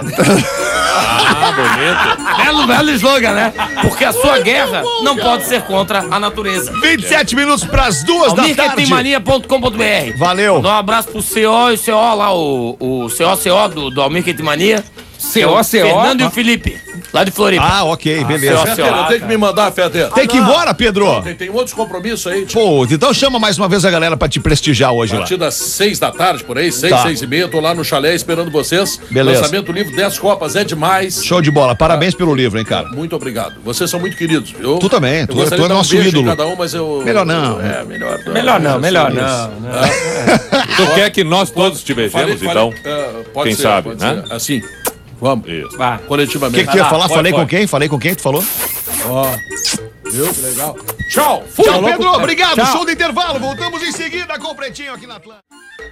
Bonito. Belo slogan, né? Porque a sua guerra não pode ser contra a natureza. 27 minutos pras 2 da tarde. Almirquetemania.com.br. Valeu. Dá um abraço pro CO e CO lá, o CO do Almir Quetemania. CO. Fernando e o Felipe, lá de Floripa. Ah, ok, beleza. CO. Fedeira, tem que me mandar, Fedeira. Tem que ir embora, Pedro? Tem outros compromissos aí. Tipo, Pô, então chama mais uma vez a galera pra te prestigiar hoje a lá. partir das 6 da tarde, por aí, 6, Tá. 6 e meia, tô lá no chalé esperando vocês. Beleza. Lançamento do livro 10 Copas, é demais. Show de bola. Parabéns pelo livro, hein, cara. Muito obrigado. Vocês são muito queridos, viu? Tu também, Eu tu gostaria é de dar um nosso beijo em ídolo. Cada um, mas eu... Melhor não. Melhor não. Melhor não, melhor Isso. não. Tu quer que nós todos te beijemos, então? Pode Quem ser, sabe, pode né? ser. Assim, vamos. Isso. Vai. O Coletivamente. que tu ia falar? Pode, Falei com pode. quem? Falei com quem tu falou? Ó, viu? Que legal. Tchau. Fui. Tchau, Pedro. Obrigado. Tchau. Show do intervalo. Voltamos em seguida com o Pretinho aqui na Atlântida.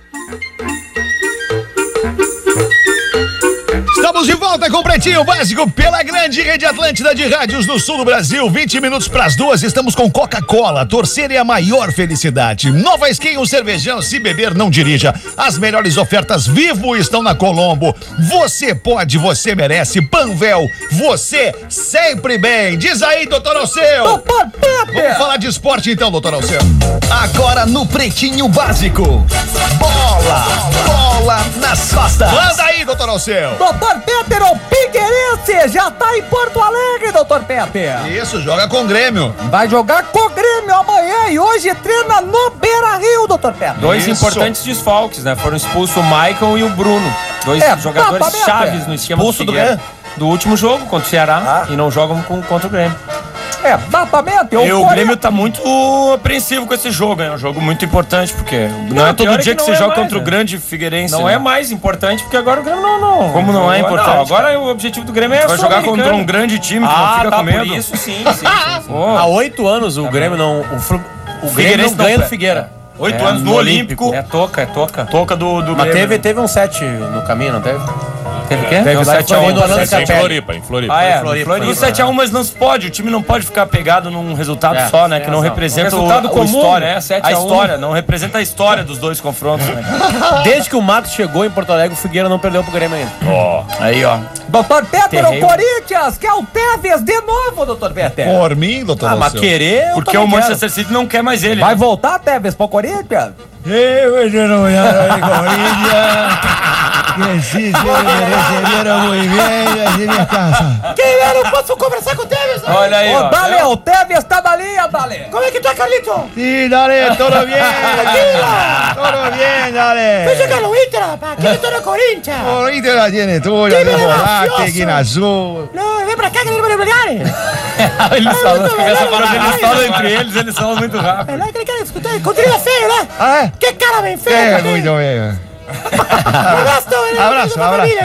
Estamos de volta com o Pretinho Básico pela grande rede Atlântida de rádios do sul do Brasil. 20 minutos pras 2, estamos com Coca-Cola. Torcer é a maior felicidade. Nova Skin, um cervejão, se beber não dirija. As melhores ofertas Vivo estão na Colombo. Você pode, você merece. Panvel, você sempre bem. Diz aí, doutor Alceu. Doutor Pepe! Vamos falar de esporte então, doutor Alceu. Agora no Pretinho Básico. Bola nas costas. Manda aí, doutor Alceu. Doutor Peter, o Figueirense já tá em Porto Alegre, doutor Peter. Isso, joga com o Grêmio. Vai jogar com o Grêmio amanhã e hoje treina no Beira-Rio, doutor Peter. Dois importantes desfalques, né? Foram expulsos o Michael e o Bruno. Dois jogadores chaves no esquema Expulso do Figueira. Do último jogo contra o Ceará e não jogam contra o Grêmio. Exatamente. E o Grêmio tá muito apreensivo com esse jogo, é um jogo muito importante, porque não é todo dia que você joga contra o grande Figueirense. Não é mais importante, porque agora o Grêmio não. Como não é importante? Não, agora o objetivo do Grêmio é vai jogar contra um grande time que não fica com medo. Por isso, sim. Há 8 anos o Grêmio não. O Grêmio não ganha do Figueira. 8 anos no Olímpico. É toca. Toca do Mas Grêmio. teve um 7 no caminho, não teve? Teve o quê? Teve 7x1 Em Floripa, em Floripa. Ah, é. No 7x1, mas não se pode. O time não pode ficar pegado num resultado só, né? Que não representa o resultado comum, história, né? 7x1. A história, não representa a história dos dois confrontos, né? Desde que o Matos chegou em Porto Alegre, o Figueira não perdeu pro Grêmio ainda. Aí, ó. Doutor Peter, o Corinthians, que é o Tevez de novo, doutor Peter. Por mim, doutor Mas querer. Porque o Manchester City não quer mais ele. Vai voltar, Tevez, pro Corinthians? Eu não posso conversar com o Tevez. Olha aí, ó. Dale, o Tevez tá na linha, Dale. Como é que tu é, Carlito? Sí, dale, todo bien. Todo bien, dale. Vai jogar no Inter, rapaz. Aqui eu tô no Corinthians. O Inter la tiene tuya, Dime, de volante, mafioso. Guina Azul. Não, vem pra cá que ele vai brigar. Eles falam entre eles falam muito rápido. Não, aquele cara escuta, continua feio, né? Ah, é? Que cara bem feio. É, cara. muito bem. Abraço,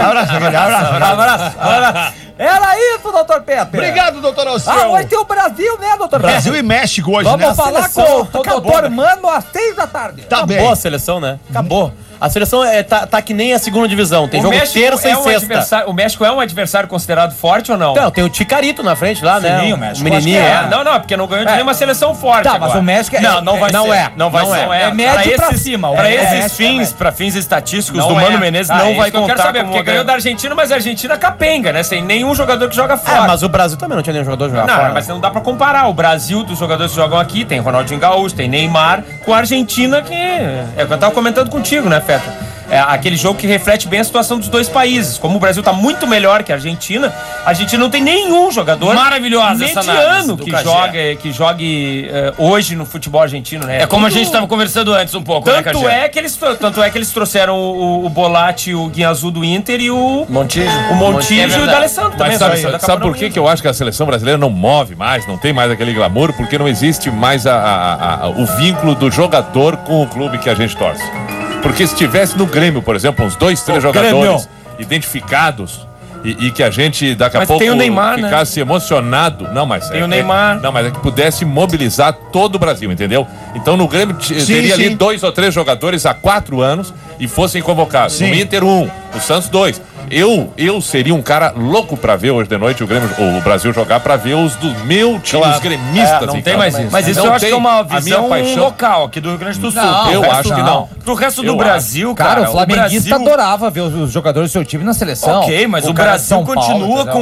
Abraço. Era isso, doutor Peter. Obrigado, doutor Alceu. Hoje tem o Brasil, né, doutor Peter? Brasil e México hoje, né? Vamos falar com o doutor Mano às 6 da tarde. Tá Acabou bem. a seleção, né? Acabou. A seleção tá que nem a segunda divisão. Tem O jogo México terça e é um sexta. adversário. O México é um adversário considerado forte ou não? Não, tem o Ticarito na frente lá, né? Sim, o México. Menininho. acho que é. Não, porque não ganhou de nenhuma seleção forte. Tá, mas agora. o México Não vai ser. Não vai ser. É médio pra cima. Pra É esses México, fins, pra fins estatísticos Não do é. Mano Menezes, não vai isso que eu quero contar saber, como porque ganhou da Argentina, mas a Argentina capenga, né? Sem nenhum jogador que joga fora. Mas o Brasil também não tinha nenhum jogador jogar Não, fora. mas não dá pra comparar. O Brasil dos jogadores que jogam aqui, tem Ronaldinho Gaúcho, tem Neymar, com a Argentina, que é o que eu tava comentando contigo, né, Feta? É aquele jogo que reflete bem a situação dos dois países. Como o Brasil tá muito melhor que a Argentina não tem nenhum jogador maravilhosa essa análise mediano do que jogue hoje no futebol argentino, né? É como a gente tava conversando antes um pouco, né, Tanto Cagé? é que eles trouxeram o Bolatti, o Guinha Azul do Inter e o Montijo. E o D'Alessandro também. Mas sabe por que eu acho que a seleção brasileira não move mais, não tem mais aquele glamour? Porque não existe mais o vínculo do jogador com o clube que a gente torce. Porque se tivesse no Grêmio, por exemplo, uns 2, 3 jogadores identificados e que a gente daqui a pouco tem o Neymar, ficasse emocionado. Não, mas Tem o Neymar. Não, mas é que pudesse mobilizar todo o Brasil, entendeu? Então no Grêmio teria ali 2 ou 3 jogadores há 4 anos e fossem convocados. No Inter 1, o Santos 2. Eu seria um cara louco pra ver hoje de noite o Brasil jogar, pra ver os do meu time, os gremistas. Não tem mais isso. Mas isso eu acho que é uma visão local aqui do Rio Grande do Sul. Eu acho que não. Pro resto do Brasil, cara, o flamenguista adorava ver os jogadores do seu time na seleção. Ok, mas o Brasil continua com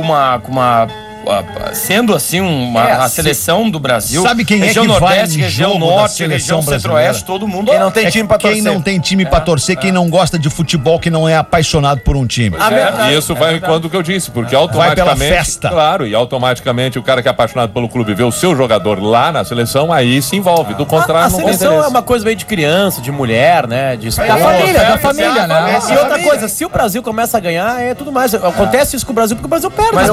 uma sendo assim a seleção do Brasil. Sabe quem região é que vai Nordeste, em região jogo da Norte, seleção região Centro-Oeste, todo mundo. Quem não tem time pra torcer. Quem não tem time pra torcer, quem não gosta de futebol, que não é apaixonado por um time. E isso vai quando que eu disse, porque automaticamente. Vai pela festa. Claro, e automaticamente o cara que é apaixonado pelo clube vê o seu jogador lá na seleção, aí se envolve. Do contrário, A não tem seleção interesse. é uma coisa meio de criança, de mulher, né? De esporte. Da família, né? E outra coisa, se o Brasil começa a ganhar, é tudo mais. Acontece isso com o Brasil porque o Brasil perde. Mas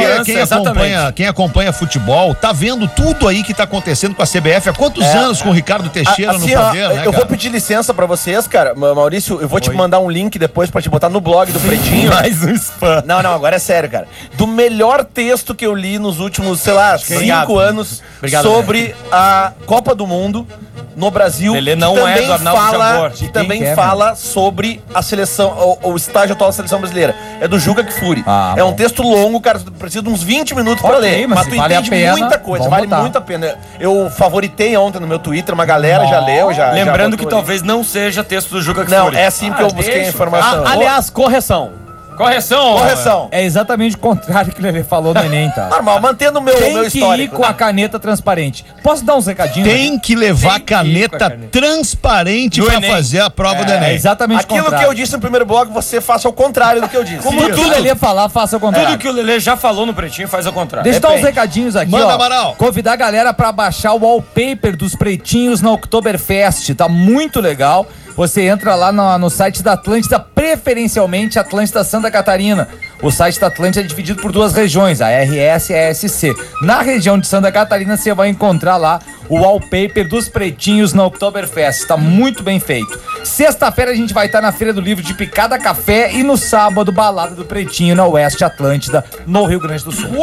quem acompanha futebol tá vendo tudo aí que tá acontecendo com a CBF. Há quantos anos com o Ricardo Teixeira Assim, no poder, né, eu vou pedir licença pra vocês, cara. Maurício, eu vou te mandar um link depois pra te botar no blog do Pretinho. Mais um spam. Não, agora é sério, cara. Do melhor texto que eu li nos últimos, sei lá, 5 anos sobre a Copa do Mundo no Brasil. Ele não que é também do Arnaldo fala, Jabor. que também fala sobre a seleção, o estágio atual da seleção brasileira. É do Juca Kfouri. É um texto longo, cara, precisa de uns 20 minutos pra ler. Mas tu vale entende a pena, muita coisa, vale muito a pena. Eu favoritei ontem no meu Twitter, uma galera já leu, Lembrando já que botou talvez não seja texto do Juca ali. Não, Kfouri. é assim que eu busquei a informação. Aliás, correção. Correção. É exatamente o contrário que ele falou no Enem, tá? Normal, mantendo o meu Tem que ir histórico. com a caneta transparente. Posso dar uns recadinhos? Tem que levar caneta transparente pra fazer a prova do Enem. É exatamente o Aquilo contrário. que eu disse no primeiro bloco, você faça o contrário do que eu disse. Como tudo o Lelê falar, faça o contrário. Tudo que o Lelê já falou no Pretinho faz ao contrário. Deixa eu dar uns recadinhos aqui, Manda, ó. Amaral. Convidar a galera pra baixar o wallpaper dos Pretinhos na Oktoberfest. Tá muito legal. Você entra lá no site da Atlântida, preferencialmente Atlântida Santa Catarina. O site da Atlântida é dividido por duas regiões, a RS e a SC. Na região de Santa Catarina, você vai encontrar lá o wallpaper dos Pretinhos na Oktoberfest. Tá muito bem feito. Sexta-feira a gente vai estar na Feira do Livro de Picada Café e no sábado, Balada do Pretinho na Oeste Atlântida, no Rio Grande do Sul.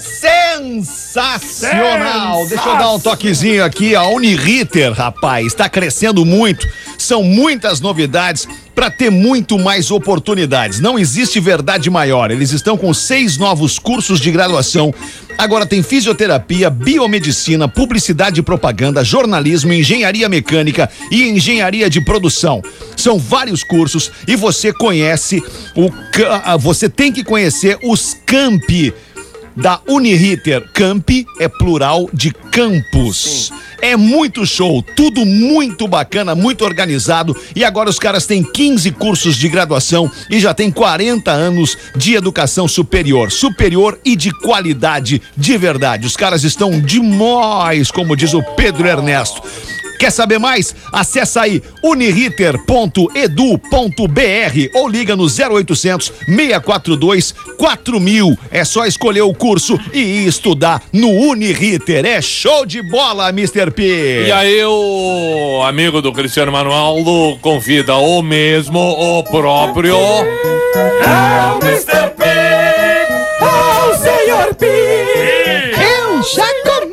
Sensacional! Deixa eu dar um toquezinho aqui. A Uniriter, rapaz, está crescendo muito. São muitas novidades para ter muito mais oportunidades. Não existe verdade maior. Eles estão com 6 novos cursos de graduação. Agora tem fisioterapia, biomedicina, publicidade e propaganda, jornalismo, engenharia mecânica e engenharia de produção. São vários cursos e você tem que conhecer os campi da Uniriter. Campi é plural de campus. É muito show, tudo muito bacana, muito organizado. E agora os caras têm 15 cursos de graduação e já tem 40 anos de educação superior e de qualidade de verdade. Os caras estão demais, como diz o Pedro Ernesto. Quer saber mais? Acessa aí uniriter.edu.br ou liga no 0800 642 4000. É só escolher o curso e estudar no Uniriter. É show de bola, Mr. P. E aí o amigo do Cristiano Ronaldo convida o mesmo, o próprio... É o Mr. P, é o Senhor P. Eu já comi!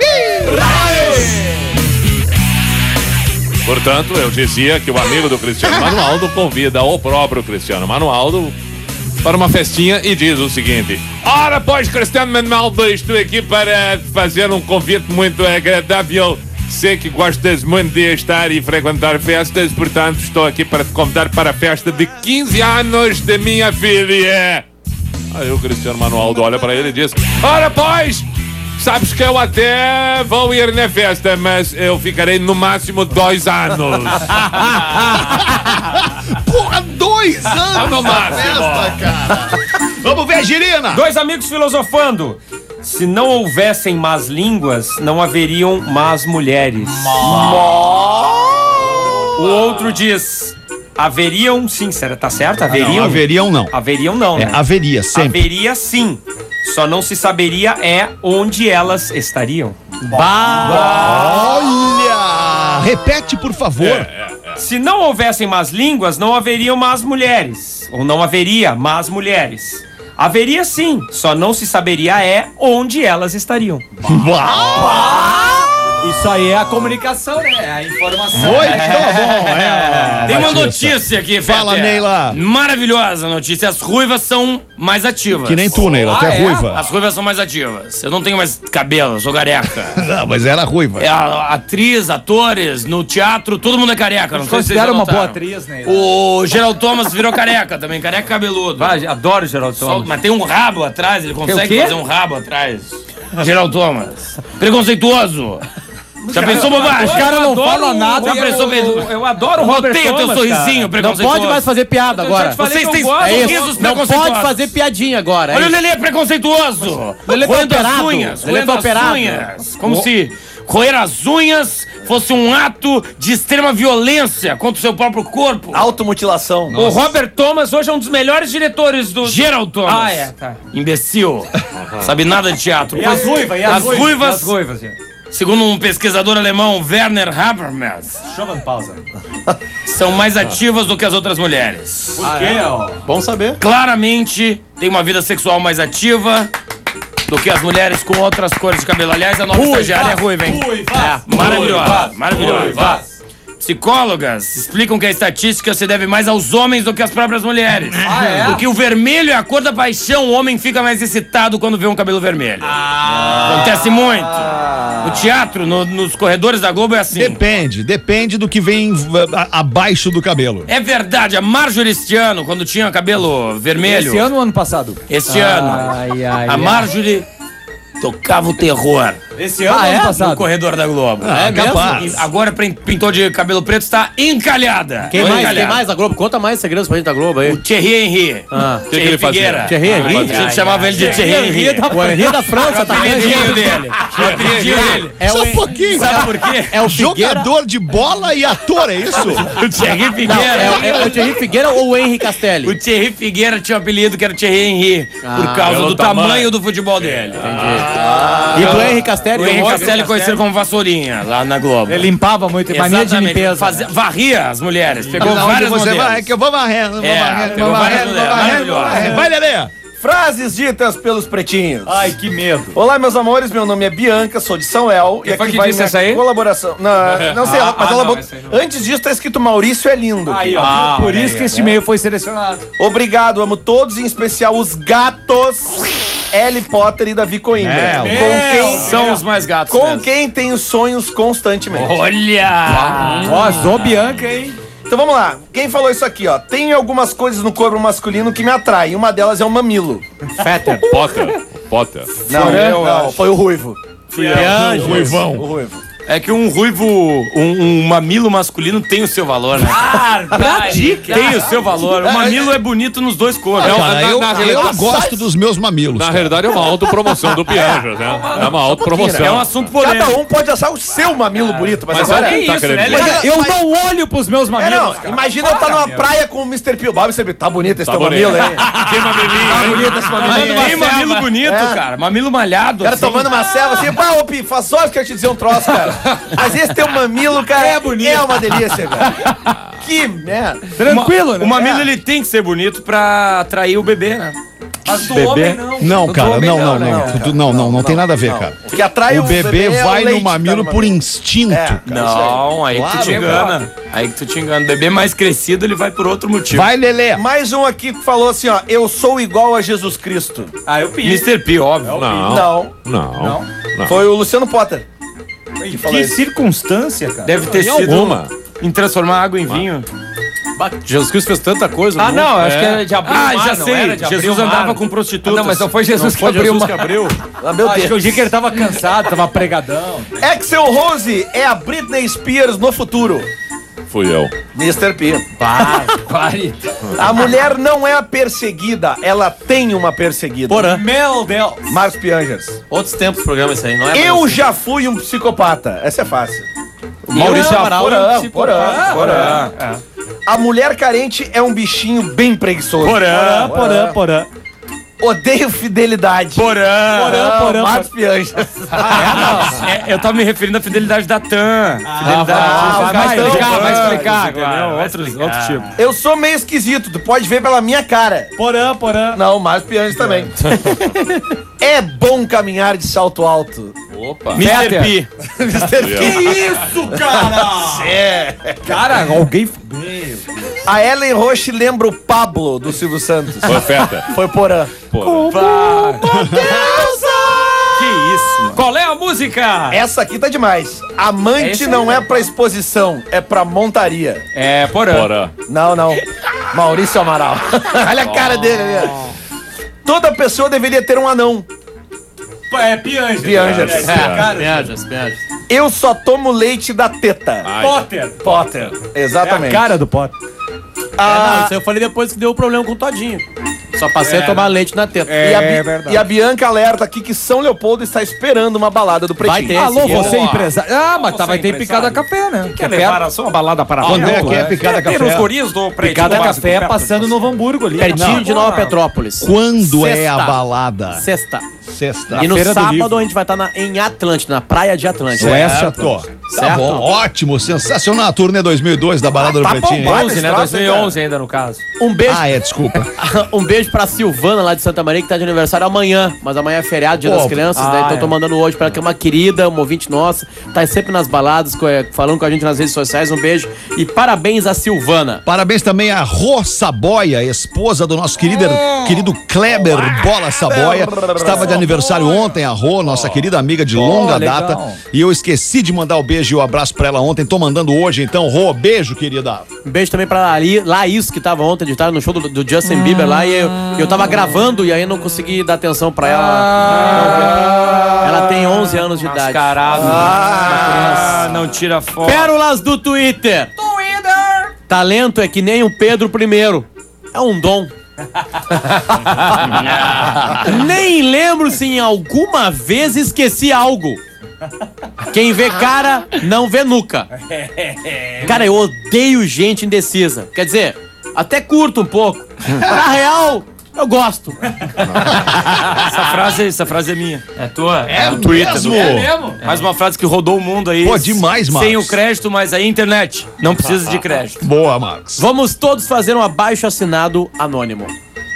Portanto, eu dizia que o amigo do Cristiano Ronaldo convida o próprio Cristiano Ronaldo para uma festinha e diz o seguinte: ora, pois, Cristiano Ronaldo, estou aqui para fazer um convite muito agradável. Sei que gostas muito de estar e frequentar festas, portanto, estou aqui para te convidar para a festa de 15 anos da minha filha. Aí o Cristiano Ronaldo olha para ele e diz: ora, pois, sabes que eu até vou ir na festa, mas eu ficarei no máximo 2 anos. Porra, 2 anos no máximo. Festa, cara. Vamos ver, Girina. 2 amigos filosofando. Se não houvessem más línguas, não haveriam más mulheres. O outro diz: haveriam sim, tá certo? Haveriam? Não, haveriam não. Haveriam não, né? Haveria, sempre. Haveria sim. Só não se saberia onde elas estariam. Olha! Repete, por favor. Se não houvessem más línguas, não haveriam más mulheres. Ou não haveria más mulheres. Haveria sim, só não se saberia onde elas estariam. Isso aí é a comunicação, né? É a informação. Muito bom. Tem uma notícia aqui, Fala, Fetter. Neila. Maravilhosa notícia. As ruivas são mais ativas. Que nem tu, Neila. Tu é ruiva. As ruivas são mais ativas. Eu não tenho mais cabelo, eu sou careca. Não, mas era ruiva. Atriz, atores, no teatro, todo mundo é careca. Não sei se vocês Considera já uma boa notaram. atriz, né? O Gerald Thomas virou careca também, careca cabeludo. Adoro o Geraldo Thomas. Mas tem um rabo atrás, ele Tem o consegue quê? fazer um rabo atrás. Gerald Thomas. Preconceituoso. Já pensou bobagem? O cara não fala nada. Já pensou Eu adoro o Robert Odeio teu Thomas, sorrisinho cara. preconceituoso. Não pode mais fazer piada agora. Vocês têm É sorrisos isso. Não preconceituosos. pode fazer piadinha agora. Olha o Lelê é preconceituoso. Lelê foi Roendo as operado. unhas. Lelê Roendo foi as operado. unhas. Como se roer as unhas fosse um ato de extrema violência contra o seu próprio corpo. Automutilação. O Robert Thomas hoje é um dos melhores diretores do... Gerald Thomas. Tá. Imbecil. Sabe nada de teatro. E as ruivas? As ruivas, As ruivas, segundo um pesquisador alemão, Werner Habermas, são mais ativas do que as outras mulheres. Por quê, ó? Bom saber. Claramente, tem uma vida sexual mais ativa do que as mulheres com outras cores de cabelo. Aliás, a nova estagiária é ruiva, hein? Maravilhosa, maravilhosa. Psicólogas explicam que a estatística se deve mais aos homens do que às próprias mulheres. Porque o vermelho é a cor da paixão, o homem fica mais excitado quando vê um cabelo vermelho. Acontece muito. No teatro, nos corredores da Globo é assim. Depende do que vem abaixo do cabelo. É verdade, a Marjorie este ano, quando tinha cabelo vermelho... Esse ano ou ano passado? Este ano. A Marjorie tocava o terror. Esse ano ou ano passado? No corredor da Globo. Capaz. Agora pintou de cabelo preto, está encalhada. Quem mais da Globo? Conta mais segredos pra gente da Globo aí. O Thierry Henry. O que ele fazia? Thierry Henry? A gente chamava ele de Thierry Henry. O Henry da França, tá? O apelidinho dele. O apelidinho dele. Só um pouquinho. Sabe por quê? É o Jogador de bola e ator, é isso? O Thierry Figueira. É o Thierry Figueira ou o Henry Castelli? O Thierry Figueira tinha um apelido que era Thierry Henry, por causa do tamanho do futebol dele. E do Henry Castelli? O Henry Castelli conhecido como Vassourinha, lá na Globo. Ele limpava muito, mania de limpeza. Varria as mulheres, pegou várias modelos. Vai, que eu vou varrendo, pegou várias mulheres. Vai, Lelê. Frases ditas pelos pretinhos. Ai, que medo. Olá, meus amores, meu nome é Bianca, sou de São El. E aqui vai minha colaboração. Não sei, mas ela... Antes disso tá escrito Maurício é lindo. Aí, ó. Por isso que este e-mail foi selecionado. Obrigado, amo todos, em especial os gatos Ellie Potter e Davi Coimbra. São os mais gatos Com mesmo. quem tenho sonhos constantemente. Olha! Ó, Zô Bianca, hein? Então vamos lá. Quem falou isso aqui, ó? Tem algumas coisas no corpo masculino que me atraem. Uma delas é o mamilo. Potter. Não, foi o Ruivo. Ruivão. O Ruivo. É que um ruivo, um mamilo masculino tem o seu valor, né? Tem o seu valor. O mamilo é bonito nos dois corpos. Cara, eu gosto dos meus mamilos. Na realidade é uma autopromoção do Pianjas, né? É uma autopromoção. É um assunto polêmico. Cada um pode achar o seu mamilo bonito, mas agora... é isso, né? Eu não olho pros meus mamilos. Imagina eu estar numa praia com o Mr. P. Bob, Mr. P. Tá bonito esse teu mamilo, hein? Que mamilinho. Tá bonito esse mamilo. Tem mamilo bonito, cara. Mamilo malhado. O cara assim. tomando uma selva assim, pá, ô Pi, faz horas que eu te dizer um troço, cara. Mas esse teu mamilo, cara, é bonito. É uma delícia, cara. Que merda. Tranquilo, né? O mamilo, ele tem que ser bonito pra atrair o bebê, né? Mas do homem não. Não, cara, não tem nada a ver, cara. O que atrai O bebê vai é o leite, no mamilo por instinto, cara. Não, aí que tu te engana. Aí que tu te engana. O bebê mais crescido, ele vai por outro motivo. Vai, Lelê. Mais um aqui que falou assim, ó, eu sou igual a Jesus Cristo. Eu pedi. Mr. P, óbvio. Não. Foi o Luciano Potter. Que circunstância, cara. Deve ter sido alguma. em transformar água em vinho. Jesus Cristo fez tanta coisa. Não, acho que era de abril. Já sei. Jesus andava com prostitutas. Não, mas não foi Jesus que abriu uma... abriu. Acho que eu digo que ele tava cansado, tava pregadão. Axel Rose é a Britney Spears no futuro. Fui eu. Mr. P. Pare. A mulher não é a perseguida, ela tem uma perseguida. Porã. Meu Deus. Marcos Pianjas. Outros tempos do programa isso aí, não é? Eu já fui um psicopata. Essa é fácil. Maurício Amaral é um psicopata. Porã. A mulher carente é um bichinho bem preguiçoso. Porã. Odeio fidelidade. Porã. Marcos Pianjas. Eu tava me referindo à fidelidade da TAM. Vai explicar. Outros tipos. Eu sou meio esquisito, tu pode ver pela minha cara. Porã. Não, Marcos Pianjas também. É bom caminhar de salto alto. Opa. Mr. P. Que isso, cara? Cara, alguém... A Ellen Roche lembra o Pablo do Silvio Santos. Foi feta. Foi Porã. Que isso, mano. Qual é a música? Essa aqui tá demais. Amante não é pra exposição, é pra montaria. É, Porã. Não. Maurício Amaral. Olha a cara dele ali. Toda pessoa deveria ter um anão. É Pianjas. Pianjas. Eu só tomo leite da teta. Potter. Exatamente. É a cara do Potter. Não, isso eu falei depois que deu o problema com o Todinho. Só passei a tomar leite na teta. Verdade. E a Bianca alerta aqui que São Leopoldo está esperando uma balada do Pretinho. Vai ter. Alô, você empresário. Mas vai ter picada café, né? Quer levar só uma balada para Quando é que é picada Ter os café? guris do Pretinho Picada Básico, café perto passando no Novo Hamburgo ali. Pertinho de Nova Petrópolis. Quando é a balada? Sexta. Sexta. E no Feira do sábado Livro. a gente vai estar em Atlântida, na praia de Atlântida. Certo. Tá bom, ótimo, sensacional. A turnê 2002 da Balada do Pretinho. 11, né? 2011 ainda, no caso. Um beijo. Desculpa. Um beijo pra Silvana lá de Santa Maria, que tá de aniversário amanhã. Mas amanhã é feriado, Dia das Crianças. Então tô mandando hoje pra ela, que é uma querida, uma ouvinte nossa. Tá sempre nas baladas, falando com a gente nas redes sociais. Um beijo. E parabéns a Silvana. Parabéns também a Rô Saboia, esposa do nosso querido Kleber Bola Saboia. Estava de aniversário ontem, a Rô, nossa querida amiga de longa data. E eu esqueci de mandar o beijo e o abraço pra ela ontem. Tô mandando hoje, então, Rô, beijo, querida. Um beijo também pra Laís, que tava ontem, de tarde no show do Justin Bieber lá. E eu tava gravando e aí não consegui dar atenção pra ela. Ela tem 11 anos de idade. Mascarado. Não tira foto. Pérolas do Twitter. Talento é que nem o Pedro I. É um dom. Nem lembro se em alguma vez esqueci algo. Quem vê cara, não vê nuca. Cara, eu odeio gente indecisa. Quer dizer, até curto um pouco. Na real, eu gosto. Essa frase é minha. É tua? É do Twitter. mesmo? É mesmo? Mais uma frase que rodou o mundo aí. Pô, demais, Marcos. Sem o crédito, mas aí internet. Não precisa de crédito. Boa, Marcos. Vamos todos fazer um abaixo-assinado anônimo.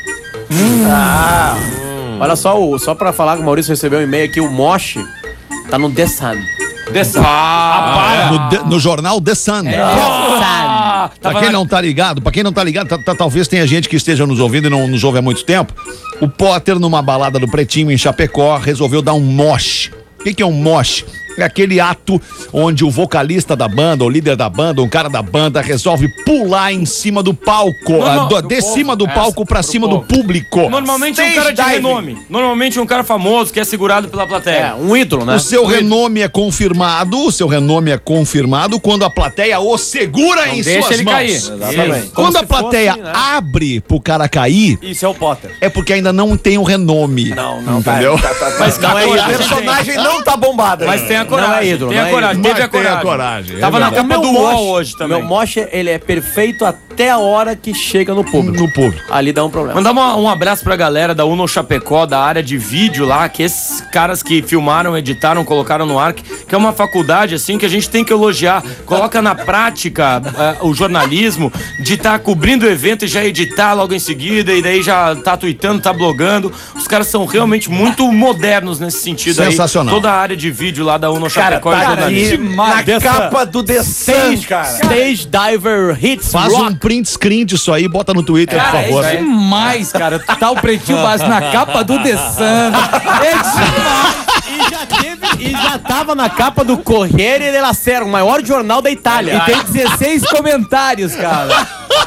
Olha só pra falar que o Maurício recebeu um e-mail aqui, o Mosh tá no The Sun. The Sun. No jornal The Sun. Pra quem não tá ligado, talvez tenha gente que esteja nos ouvindo e não nos ouve há muito tempo. O Potter, numa balada do Pretinho em Chapecó, resolveu dar um mosh. O que é um mosh? É aquele ato onde o vocalista da banda, o líder da banda, um cara da banda resolve pular em cima do palco, cima do palco pra cima do público. Normalmente é um cara de renome. Normalmente é um cara famoso que é segurado pela plateia. Um ídolo, né? O seu renome é confirmado quando a plateia o segura em suas ele mãos. cair. Exatamente. Quando a plateia abre pro cara cair, Isso é o Potter. é porque ainda não tem o renome. Não, entendeu? Mas Não é isso. A personagem não tá bombada. Mas tem a coragem. Não é ídolo, tem a não é coragem. Mas Teve a tem a coragem. coragem. Tava na capa do UOL hoje também. Meu mosh, ele é perfeito até a hora que chega no público. No público. Ali dá um problema. Mandar um abraço pra galera da Uno Chapecó, da área de vídeo lá, que esses caras que filmaram, editaram, colocaram no ar, que é uma faculdade, assim, que a gente tem que elogiar. Coloca na prática o jornalismo de estar cobrindo o evento e já editar logo em seguida, e daí já tá tweetando, tá blogando. Os caras são realmente muito modernos nesse sentido. Sensacional. Aí, toda a área de vídeo lá da Uno Cara, Chapecó e tá jornalismo. na capa do The Sun, cara. Stage Diver Hits Faz Rock. um print screen disso aí, bota no Twitter, por favor. É demais, cara. Tá o Pretinho Básico na capa do The Sun. É demais. E já tava na capa do Corriere della Sera, o maior jornal da Itália. E tem 16 comentários, cara.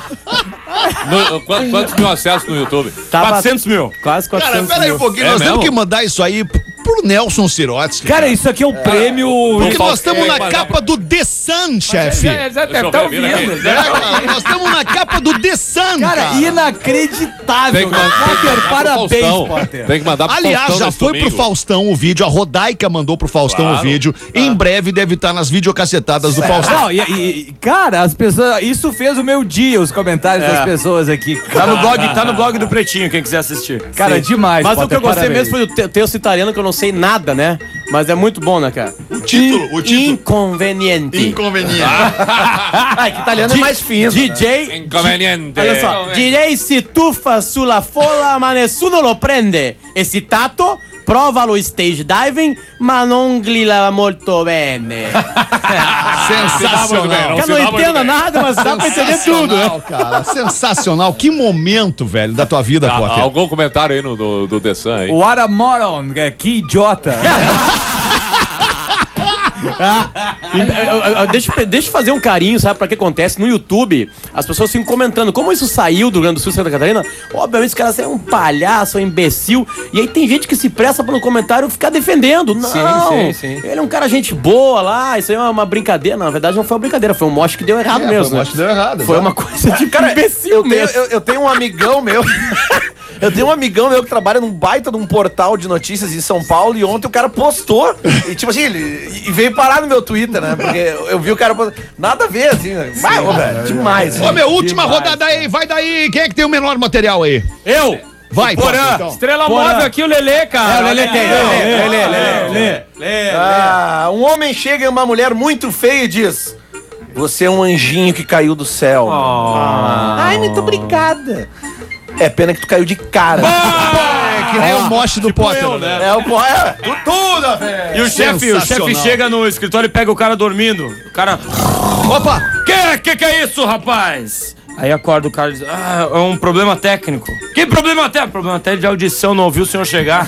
Quantos mil acessos no YouTube? 400 mil. Quase 400 Cara, pera aí um pouquinho, nós temos que mandar isso aí pro Nelson Sirotsky. Cara, isso aqui é o prêmio... Porque nós estamos na capa do The Sun, chefe. Deve estar ouvindo. Nós estamos na capa do The Sun, Cara, inacreditável. Tem que mandar- Potter, parabéns, Faustão. Potter. Tem que mandar pro Aliás, Faustão já nesse foi pro domingo. Faustão o vídeo, a Rodaica mandou pro Faustão Claro. o vídeo. Em breve deve estar nas videocassetadas do Faustão. Não, cara, as pessoas... Isso fez o meu dia, os comentários das pessoas aqui. Tá no blog do Pretinho, quem quiser assistir. Cara, demais, Mas o que Potter, eu gostei parabéns. mesmo foi o texto italiano, que eu não sei nada, né? Mas é muito bom, né, cara? O título. Inconveniente. Inconveniente. Que italiano é mais fino. DJ... Inconveniente. Olha só. DJ si tuffa sulla folla ma nessuno lo prende. Esitato, prova lo stage diving, ma non glila molto bene. Sensacional. Eu não entendo nada, mas dá pra entender tudo, né? Sensacional, cara. Sensacional. Que momento, velho, da tua vida, Potter. Algum comentário aí do The Sun aí? What a moron, que idiota. Deixa eu fazer um carinho, sabe, pra que acontece? No YouTube, as pessoas ficam comentando como isso saiu do Rio Grande do Sul e Santa Catarina. Obviamente, os caras são um palhaço, um imbecil. E aí tem gente que se presta pra no comentário ficar defendendo. Não, sim. ele é um cara gente boa lá, isso aí é uma brincadeira. Não, na verdade, não foi uma brincadeira, foi um moche que deu errado mesmo. Acho que deu errado. Foi uma coisa de imbecil mesmo. Eu tenho um amigão meu. Eu tenho um amigão meu que trabalha num baita de um portal de notícias em São Paulo e ontem o cara postou. E tipo assim, ele veio parar no meu Twitter, né? Porque eu vi o cara postando. Nada a ver, assim, né? Mas, velho, demais. Ô, meu, última rodada aí, vai daí. Quem é que tem o menor material aí? Eu! Vai, Porã, Potter, então. estrela móvel aqui, o Lelê, cara. O Lelê tem. Um homem chega em uma mulher muito feia e diz: você é um anjinho que caiu do céu. Ai, muito obrigada. É pena que tu caiu de cara. Que nem o moche do Potter. né? É o Potter. Tudo, velho. E o chefe chega no escritório e pega o cara dormindo. O cara... Opa! Que é isso, rapaz? Aí acorda o cara e diz, é um problema técnico. Que problema técnico? Problema técnico de audição, não ouviu o senhor chegar.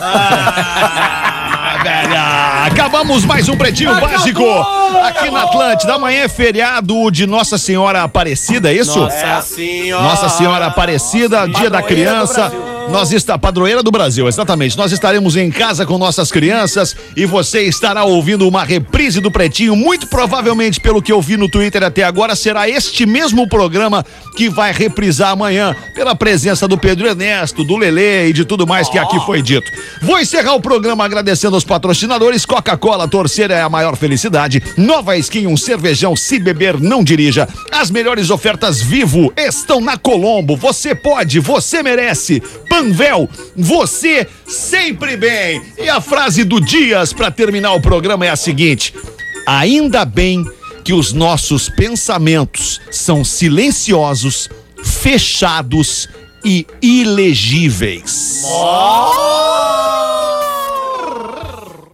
Velha. Acabamos mais um Pretinho Básico aqui na Atlântida. Amanhã é feriado de Nossa Senhora Aparecida, é isso? Nossa Senhora Aparecida, Dia da Criança. Padroeira do Brasil, exatamente. Nós estaremos em casa com nossas crianças e você estará ouvindo uma reprise do Pretinho. Muito provavelmente, pelo que eu vi no Twitter até agora, será este mesmo programa que vai reprisar amanhã, pela presença do Pedro Ernesto, do Lelê e de tudo mais que aqui foi dito. Vou encerrar o programa agradecendo aos patrocinadores. Coca-Cola, torcer é a maior felicidade. Nova Skin, um cervejão, se beber não dirija. As melhores ofertas Vivo estão na Colombo. Você pode, você merece. Panvel, você sempre bem. E a frase do Dias para terminar o programa é a seguinte: ainda bem que os nossos pensamentos são silenciosos, fechados e ilegíveis.